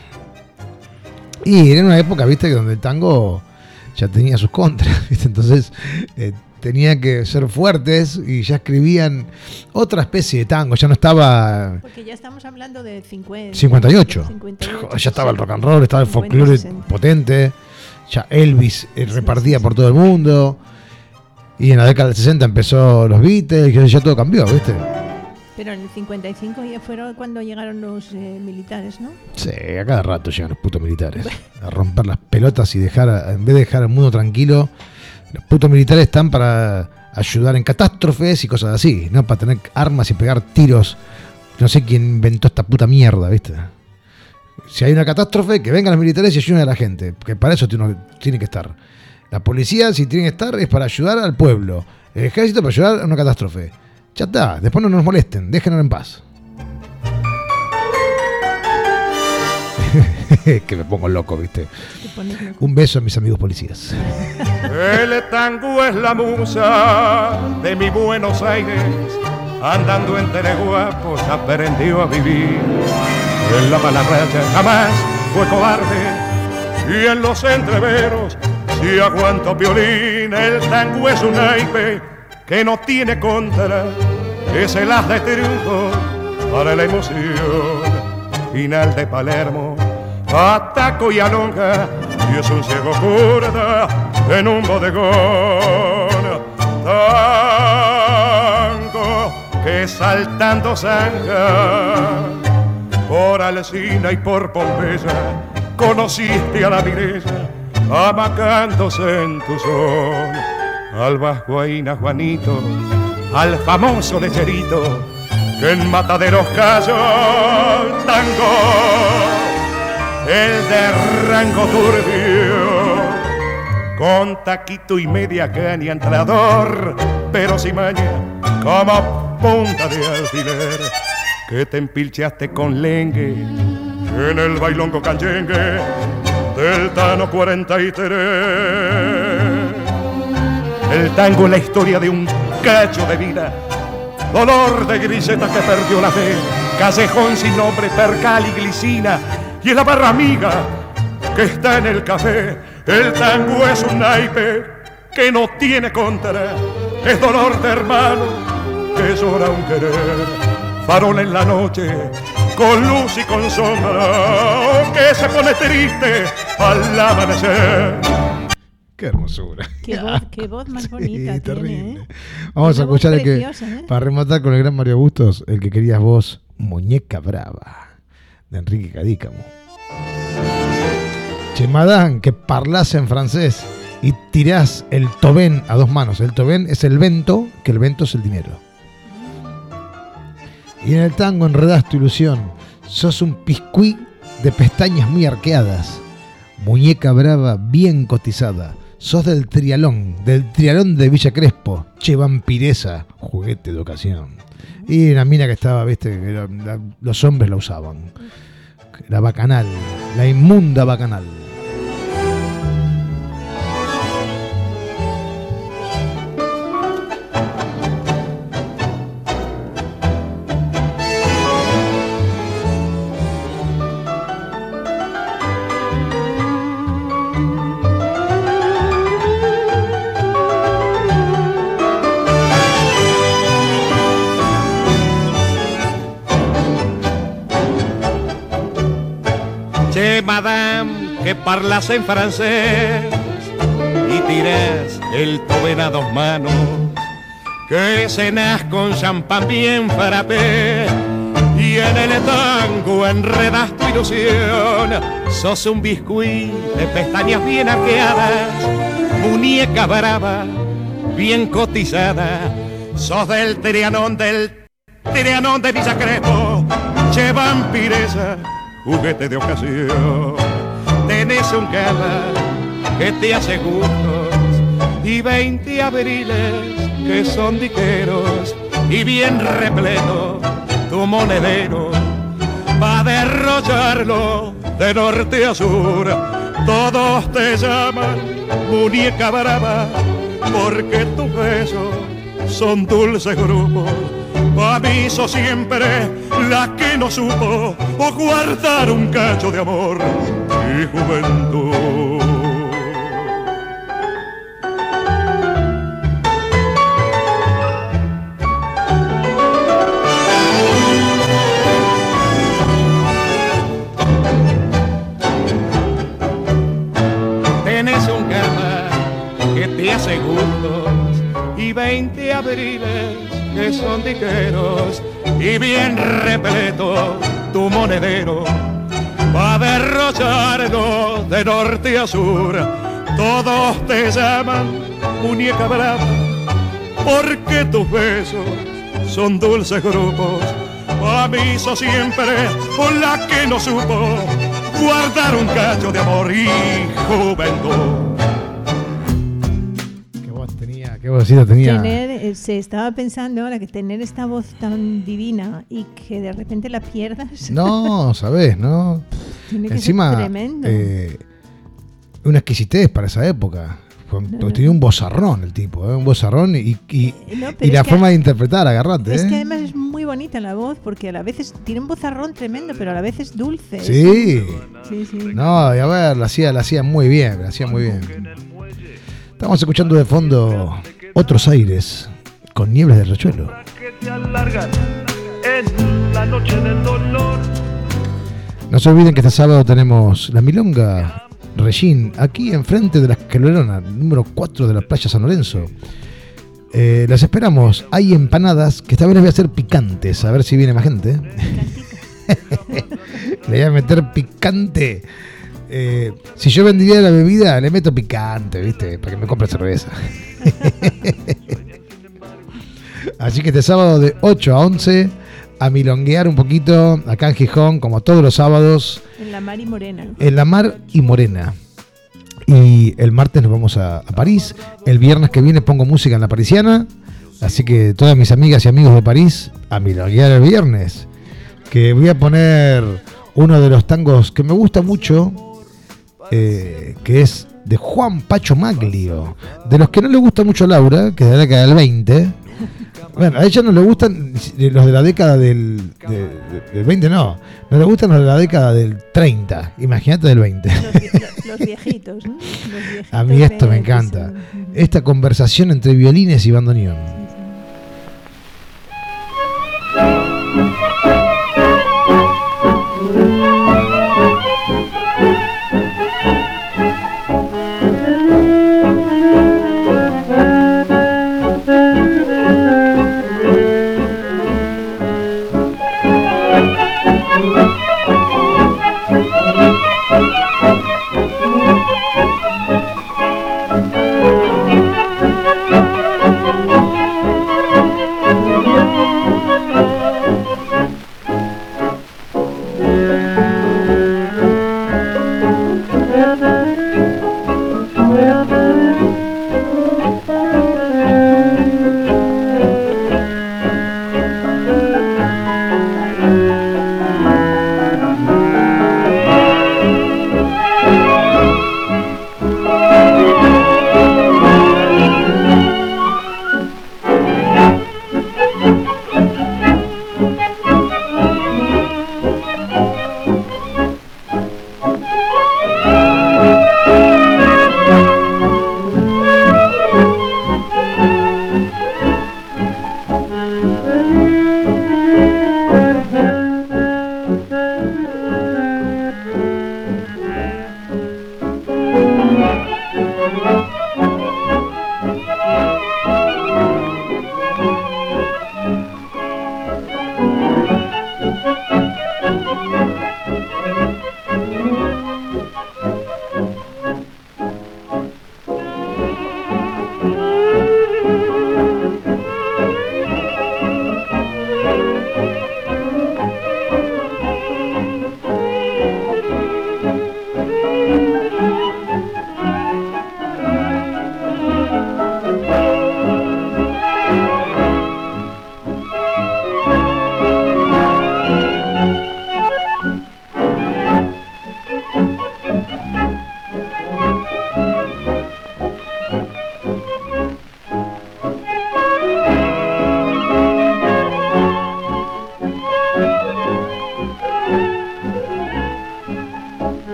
Y era una época, viste, donde el tango ya tenía sus contras, ¿viste? Entonces tenía que ser fuertes y ya escribían otra especie de tango, ya no estaba... Porque ya estamos hablando de 58. Ya estaba el rock and roll, estaba el folclore potente, ya Elvis repartía por todo el mundo, y en la década del 60 empezó los Beatles, y ya todo cambió, ¿viste? Pero en el 55 ya fueron cuando llegaron los militares, ¿no? Sí, a cada rato llegan los putos militares a romper las pelotas y dejar, en vez de dejar el mundo tranquilo, los putos militares están para ayudar en catástrofes y cosas así, no para tener armas y pegar tiros. No sé quién inventó esta puta mierda, ¿viste? Si hay una catástrofe, que vengan los militares y ayuden a la gente, porque para eso tiene que estar. La policía, si tiene que estar, es para ayudar al pueblo. El ejército para ayudar a una catástrofe. Ya está, después no nos molesten, déjenos en paz. Que me pongo loco, ¿viste? Un beso a mis amigos policías. El tango es la musa de mi Buenos Aires, andando entre guapos aprendió a vivir. En la mala racha jamás fue cobarde, y en los entreveros si aguanto violín. El tango es un naipe que no tiene contra, es el as de triunfo para la emoción. Final de Palermo, ataco y alonga, y es un ciego curda en un bodegón. Tango que saltando zanja por Alsina y por Pompeya, conociste a la Mirella amacándose en tu son. Al Vascuaína Juanito, al famoso lecherito que en Mataderos cayó. Tango, el de rango turbio, con taquito y media caña entrador, pero sin maña como punta de alfiler, que te empilchaste con lengue en el bailongo canyengue del Tano 43. El tango es la historia de un cacho de vida, dolor de griseta que perdió la fe, callejón sin nombre, percal y glicina, y es la barra amiga que está en el café. El tango es un naipe que no tiene contra, es dolor de hermano que llora un querer, farol en la noche con luz y con sombra, que se pone triste al amanecer. Qué hermosura. Qué voz más bonita sí, tiene, terrible. ¿eh? Vamos a escuchar el que, preciosa, ¿eh? para rematar con el gran Mario Bustos, el que querías vos, Muñeca Brava, de Enrique Cadícamo. Che, madame, que parlás en francés y tirás el tobén a dos manos. El tobén es el vento, que el vento es el dinero. Y en el tango enredás tu ilusión. Sos un piscuí de pestañas muy arqueadas. Muñeca brava bien cotizada. Sos del trialón de Villa Crespo. Che, vampiresa, juguete de ocasión. Y una mina que estaba, viste, que los hombres la usaban. La bacanal, la inmunda bacanal. de madame que parlas en francés y tiras el toben a dos manos, que cenas con champán bien frappé y en el tango enredas tu ilusión. Sos un biscuit de pestañas bien arqueadas, muñeca brava, bien cotizada. Sos del Trianón de Villa Crespo, che vampiresa, juguete de ocasión. Tenés un cava que te hace gustos y 20 abriles que son diqueros y bien repleto tu monedero va a derrocharlo de norte a sur. Todos te llaman muñeca brava porque tus besos son dulces grupos. Aviso siempre la que no supo o guardar un cacho de amor y juventud. Tenés un cama que te hace gustos y 20 abriles que son diqueros y bien repleto tu monedero va a derrocharlo de norte a sur. Todos te llaman muñeca brava porque tus besos son dulces grupos. Aviso siempre por la que no supo guardar un cacho de amor y juventud. Qué vocecita tenía. Se estaba pensando ahora que tener esta voz tan divina y que de repente la pierdas. No, sabés, ¿no? Tiene que Encima, ser tremendo. Una exquisitez para esa época. Tenía un vozarrón el tipo, un vozarrón y la forma de interpretar, agarrate. Es que además es muy bonita la voz porque a la vez tiene un vozarrón tremendo, pero a la vez es dulce. Sí. Sí. No, y a ver, la hacía muy bien, Estamos escuchando de fondo Otros Aires con Nieves del Riachuelo. No se olviden que este sábado tenemos la Milonga Regín aquí enfrente de la escalera número 4 de la playa San Lorenzo. Las esperamos. Hay empanadas que esta vez les voy a hacer picantes, a ver si viene más gente. Le voy a meter picante. Si yo vendiría la bebida, le meto picante, ¿viste? Para que me compre cerveza. Así que este sábado de 8 a 11 a milonguear un poquito acá en Gijón, como todos los sábados. En la Mar y Morena. En la Mar y Morena. Y el martes nos vamos a París. El viernes que viene pongo música en La Parisiana. Así que todas mis amigas y amigos de París a milonguear el viernes. Que voy a poner uno de los tangos que me gusta mucho. Que es de Juan Pacho Maglio, de los que no le gusta mucho a Laura, que es de la década del 20. Bueno, a ella no le gustan los de la década del 20, no le gustan los de la década del 30, imagínate del 20. Los viejitos, ¿no? Los viejitos a mí esto me encanta, esta conversación entre violines y bandoneón.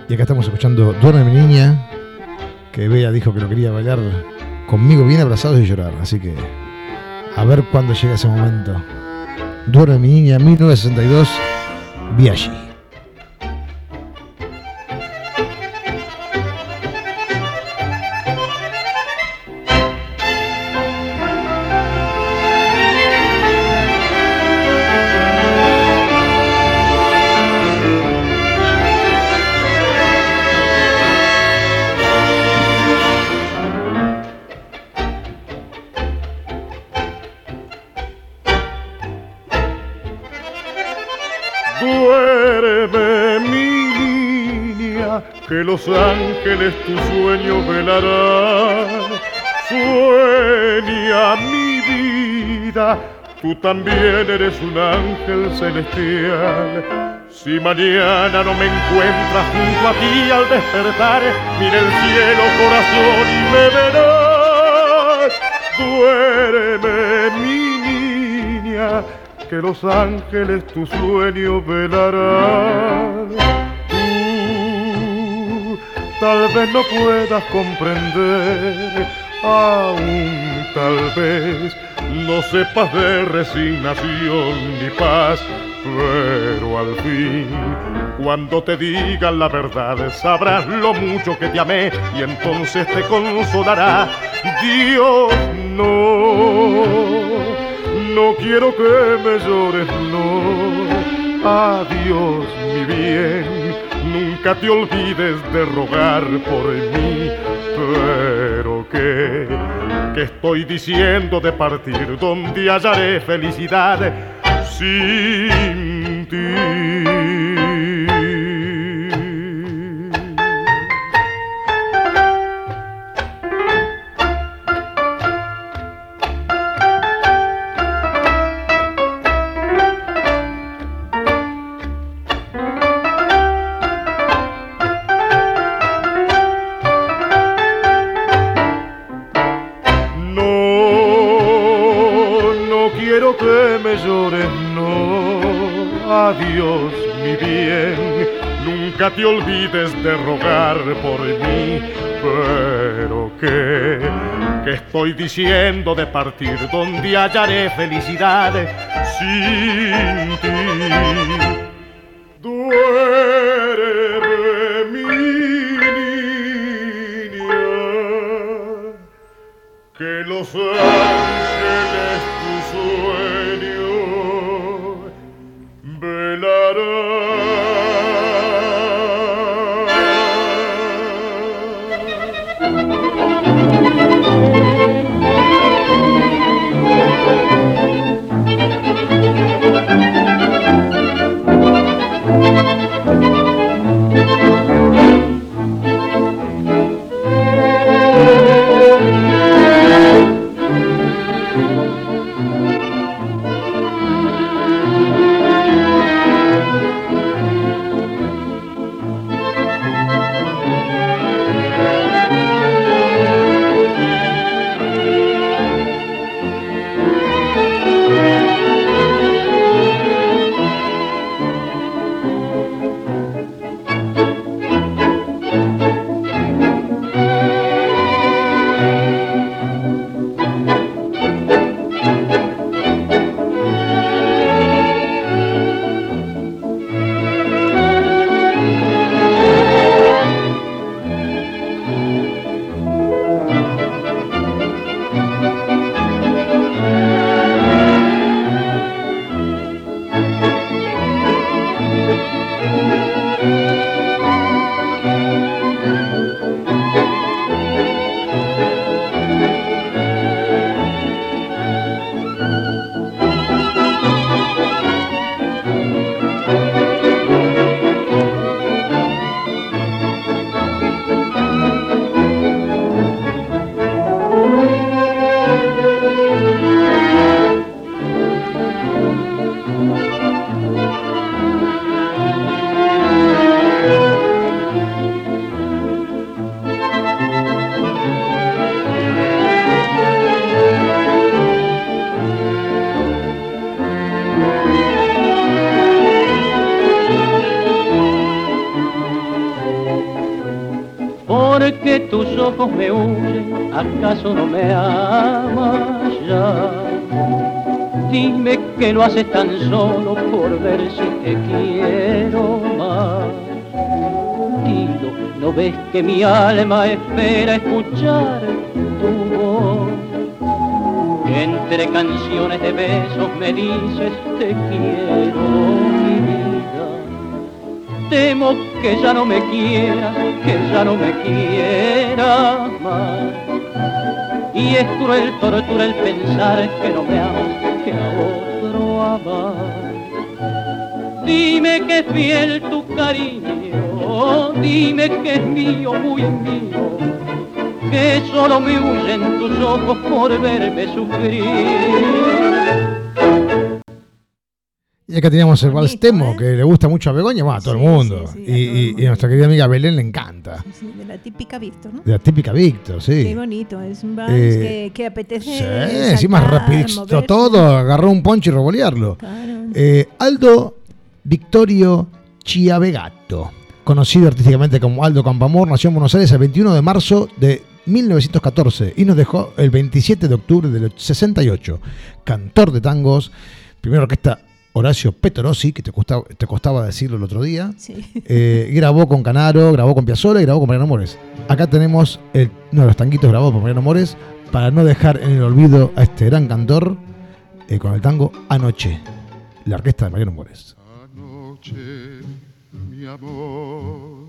Y acá estamos escuchando Duerme mi niña, que Bea dijo que lo quería bailar conmigo bien abrazados y llorar. Así que a ver cuándo llega ese momento. Duerme mi niña, 1962, Biaggi. Duerme mi niña, que los ángeles tu sueño velarán. Sueña mi vida, tú también eres un ángel celestial. Si mañana no me encuentras junto a ti al despertar, mira el cielo, corazón, y me verás. Duerme mi niña, que los ángeles tu sueño velarán. Tú tal vez no puedas comprender, aún tal vez no sepas de resignación ni paz, pero al fin, cuando te digan la verdad, sabrás lo mucho que te amé y entonces te consolará. Dios, no quiero que me llores, no. Adiós, mi bien, nunca te olvides de rogar por mí. Pero que estoy diciendo de partir, donde hallaré felicidad sin ti. Adiós, mi bien, nunca te olvides de rogar por mí, pero que estoy diciendo de partir, donde hallaré felicidad sin ti. Duerme mi niña, que los ángeles tu sueño velarán. porque tus ojos me huyen, ¿acaso no me amas ya? Dime que lo haces tan solo por ver si te quiero más. Dilo, ¿no ves que mi alma espera escuchar tu voz? Que entre canciones de besos me dices te quiero, mi vida. Temo que ya no me quieras, que ya no me quieras más. Y es cruel tortura el pensar que no me amas, que a otro amas. Dime que es fiel tu cariño, dime que es mío, muy mío, que solo me huyen tus ojos por verme sufrir. Y acá teníamos el Vals Temo, que le gusta mucho a Begoña, bueno, a todo el mundo. Sí, y a nuestra querida amiga Belén le encanta. Sí, de la típica Víctor, ¿no? De la típica Víctor, sí. Qué bonito, es un vals que apetece. Sí, saltar, encima rapidito moverse. todo, agarró un poncho y revolearlo. Claro. Aldo Victorio Chiavegato, conocido artísticamente como Aldo Campamor, nació en Buenos Aires el 21 de marzo de 1914 y nos dejó el 27 de octubre del 68. Cantor de tangos, primera orquesta Horacio Petorossi, que te costaba decirlo el otro día. Sí. Grabó con Canaro, grabó con Piazzolla y grabó con Mariano Mores. Acá tenemos uno de los tanguitos grabados por Mariano Mores para no dejar en el olvido a este gran cantor con el tango Anoche, la orquesta de Mariano Mores. Anoche, mi amor,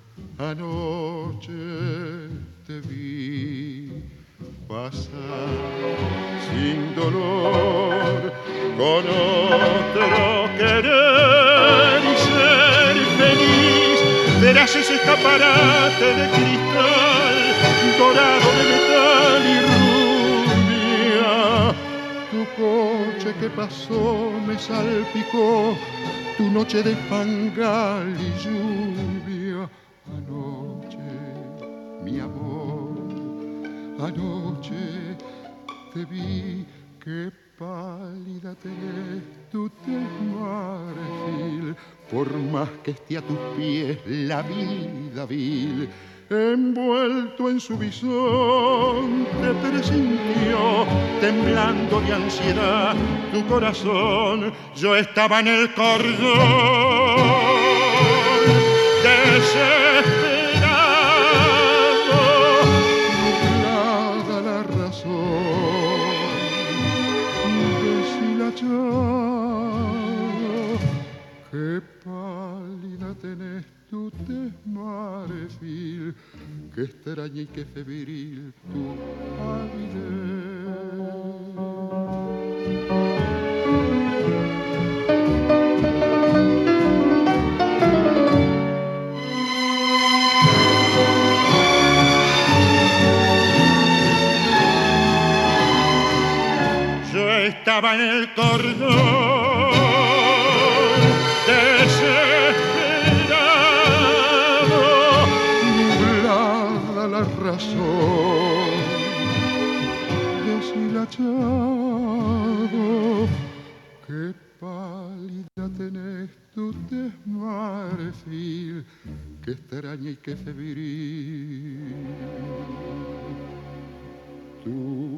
anoche te vi pasar sin dolor, con otro querer y ser feliz. Verás ese escaparate de cristal, dorado de metal y rubia. Tu coche que pasó me salpicó, tu noche de fangal y lluvia. Anoche, mi amor, anoche te vi, qué pálida tenés tu tez marfil, por más que esté a tus pies la vida vil. Envuelto en su visón te presintió, temblando de ansiedad tu corazón. Yo estaba en el cordón, desesperado, nublada la razón, deshilachado. Qué pálida tenés tu tez marfil, qué extraña y qué febril tu avidez. Yo estaba en el cordón, la razón, deshilachado. Qué pálida tenés tu tez marfil, qué extraña y qué febril tu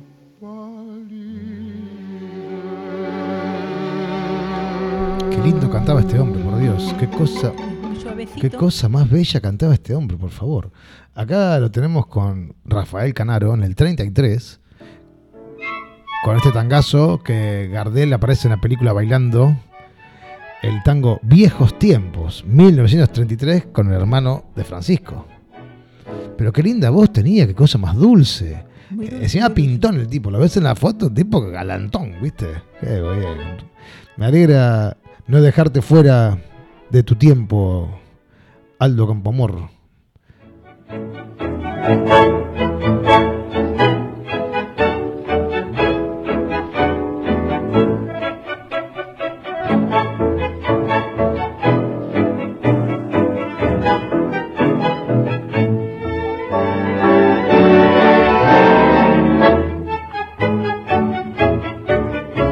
palidez. Qué lindo cantaba este hombre, por Dios. Qué cosa más bella cantaba este hombre, por favor. Acá lo tenemos con Rafael Canaro en el 33, con este tangazo que Gardel aparece en la película bailando, el tango Viejos Tiempos, 1933, con el hermano de Francisco. Pero qué linda voz tenía, qué cosa más dulce. Encima pintón el tipo, lo ves en la foto, un tipo galantón, ¿viste? Qué bien. Me alegra no dejarte fuera de tu tiempo, Aldo Campamor.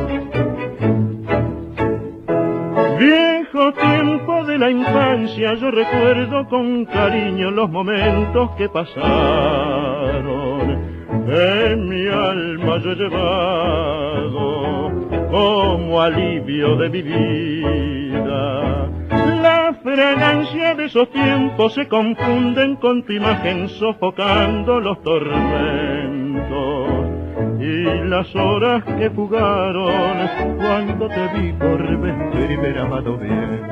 Viejo tiempo de la infancia, yo recuerdo con cariño los momentos que pasaron. En mi alma yo he llevado como alivio de mi vida. La fragancia de esos tiempos se confunden con tu imagen sofocando los tormentos. Y las horas que fugaron cuando te vi por vez primera amado bien.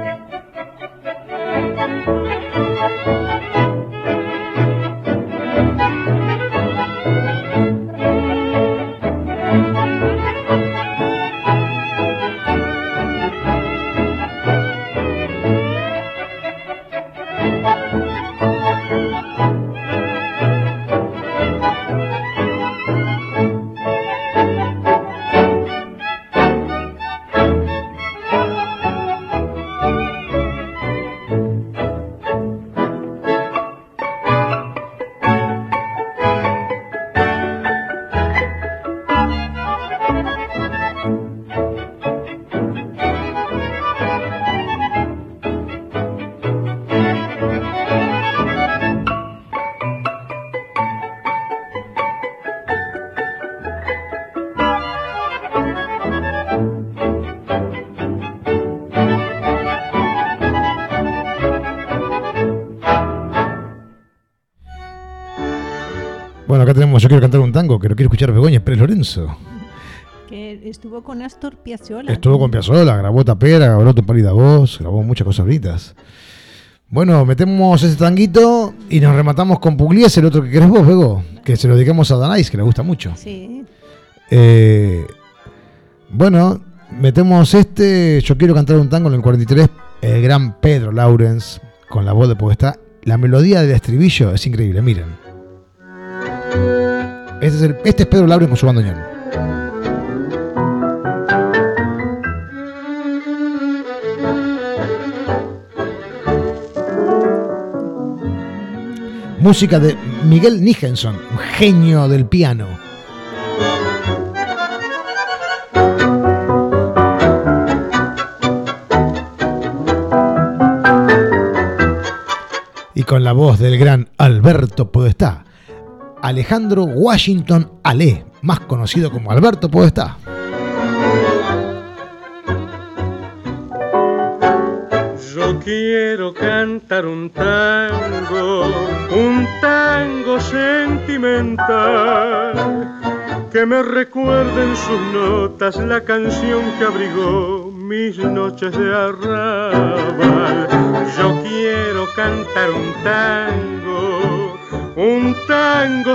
Bueno, acá tenemos Yo quiero cantar un tango, que lo quiere escuchar Begoña Pérez Lorenzo. Que estuvo con Astor Piazzolla. Estuvo con Piazzolla, grabó Tapera, grabó Tu pálida voz, grabó muchas cosas bonitas. Bueno, metemos ese tanguito y nos rematamos con Pugliese, el otro que querés vos, Bego, que se lo dedicamos a Danais, que le gusta mucho. Sí. Bueno, metemos Yo quiero cantar un tango en el 43, el gran Pedro Laurens, con la voz de Podestá. La melodía del estribillo es increíble, miren. Este es Pedro Laurens con su bandoneón. Música de Miguel Nijenson, un genio del piano. Y con la voz del gran Alberto Podestá, Alejandro Washington Ale, más conocido como Alberto Podestá. Yo quiero cantar un tango sentimental, que me recuerde en sus notas la canción que abrigó mis noches de arrabal. Yo quiero cantar un tango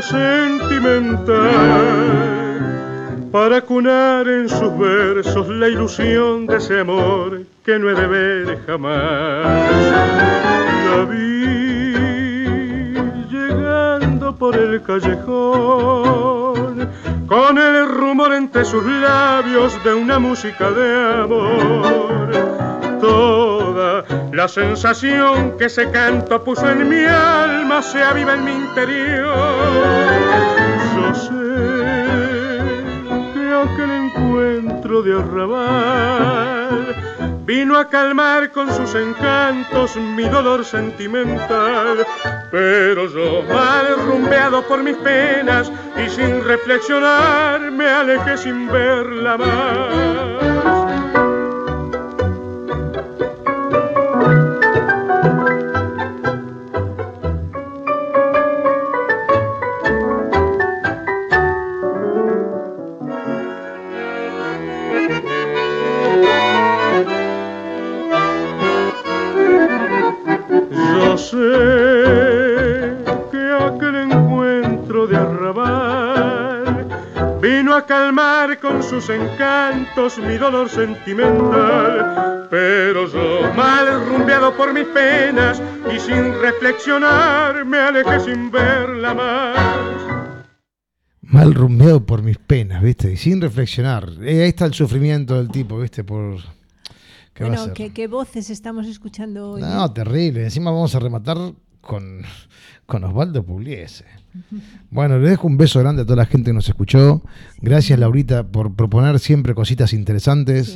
sentimental, para cunar en sus versos la ilusión de ese amor que no he de ver jamás. La vi llegando por el callejón, con el rumor entre sus labios de una música de amor. Toda la sensación que ese canto puso en mi alma se aviva en mi interior. Yo sé que aquel encuentro de arrabal vino a calmar con sus encantos mi dolor sentimental, pero yo, mal rumbeado por mis penas y sin reflexionar, me alejé sin verla más. Yo sé que aquel encuentro de arrabal vino a calmar con sus encantos mi dolor sentimental, pero yo, mal rumbeado por mis penas y sin reflexionar, me alejé sin verla más. Mal rumbeado por mis penas, ¿viste? Y sin reflexionar. Ahí está el sufrimiento del tipo, ¿viste? Por... ¿Qué va a Bueno, hacer? ¿qué voces estamos escuchando hoy? No, terrible. Encima vamos a rematar con Osvaldo Pugliese. Bueno, le dejo un beso grande a toda la gente que nos escuchó. Gracias, Laurita, por proponer siempre cositas interesantes. Sí.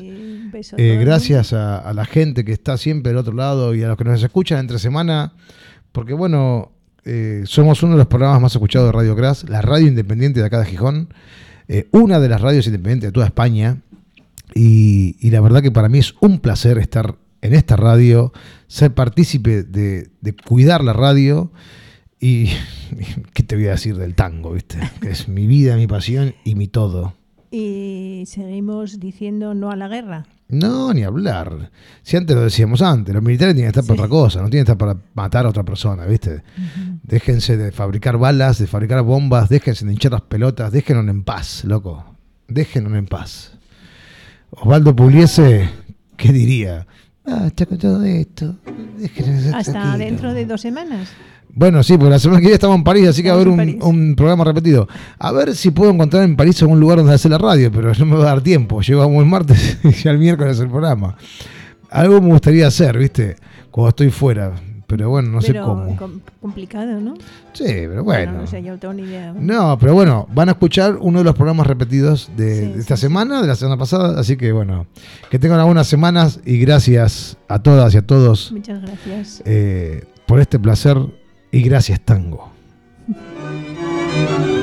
Un beso a todos. Gracias a la gente que está siempre del otro lado y a los que nos escuchan entre semana, porque bueno, somos uno de los programas más escuchados de Radio Crash, la radio independiente de acá de Gijón, una de las radios independientes de toda España, y la verdad que para mí es un placer estar en esta radio, ser partícipe de cuidar la radio. Y ¿qué te voy a decir del tango, viste? Que es mi vida, mi pasión y mi todo. Y seguimos diciendo no a la guerra. No, ni hablar. Si antes lo decíamos antes, los militares tienen que estar para otra cosa, no tienen que estar para matar a otra persona, ¿viste? Déjense de fabricar balas, de fabricar bombas, déjense de hinchar las pelotas, déjenos en paz, loco. Déjenos en paz. Osvaldo Pugliese, ¿qué diría? Está con todo esto. Hasta dentro de 2 semanas. Bueno, sí, porque la semana que viene estamos en París, así que va a haber un programa repetido. A ver si puedo encontrar en París algún lugar donde hacer la radio, pero no me va a dar tiempo. Llegamos el martes y ya el miércoles el programa. Algo me gustaría hacer, ¿viste? Cuando estoy fuera, pero bueno, no sé cómo. Complicado, ¿no? Sí, pero bueno. No sé, yo no tengo ni idea. No, pero bueno, van a escuchar uno de los programas repetidos de esta semana, de la semana pasada, así que bueno, que tengan algunas semanas y gracias a todas y a todos. Muchas gracias. Por este placer. Y gracias, tango.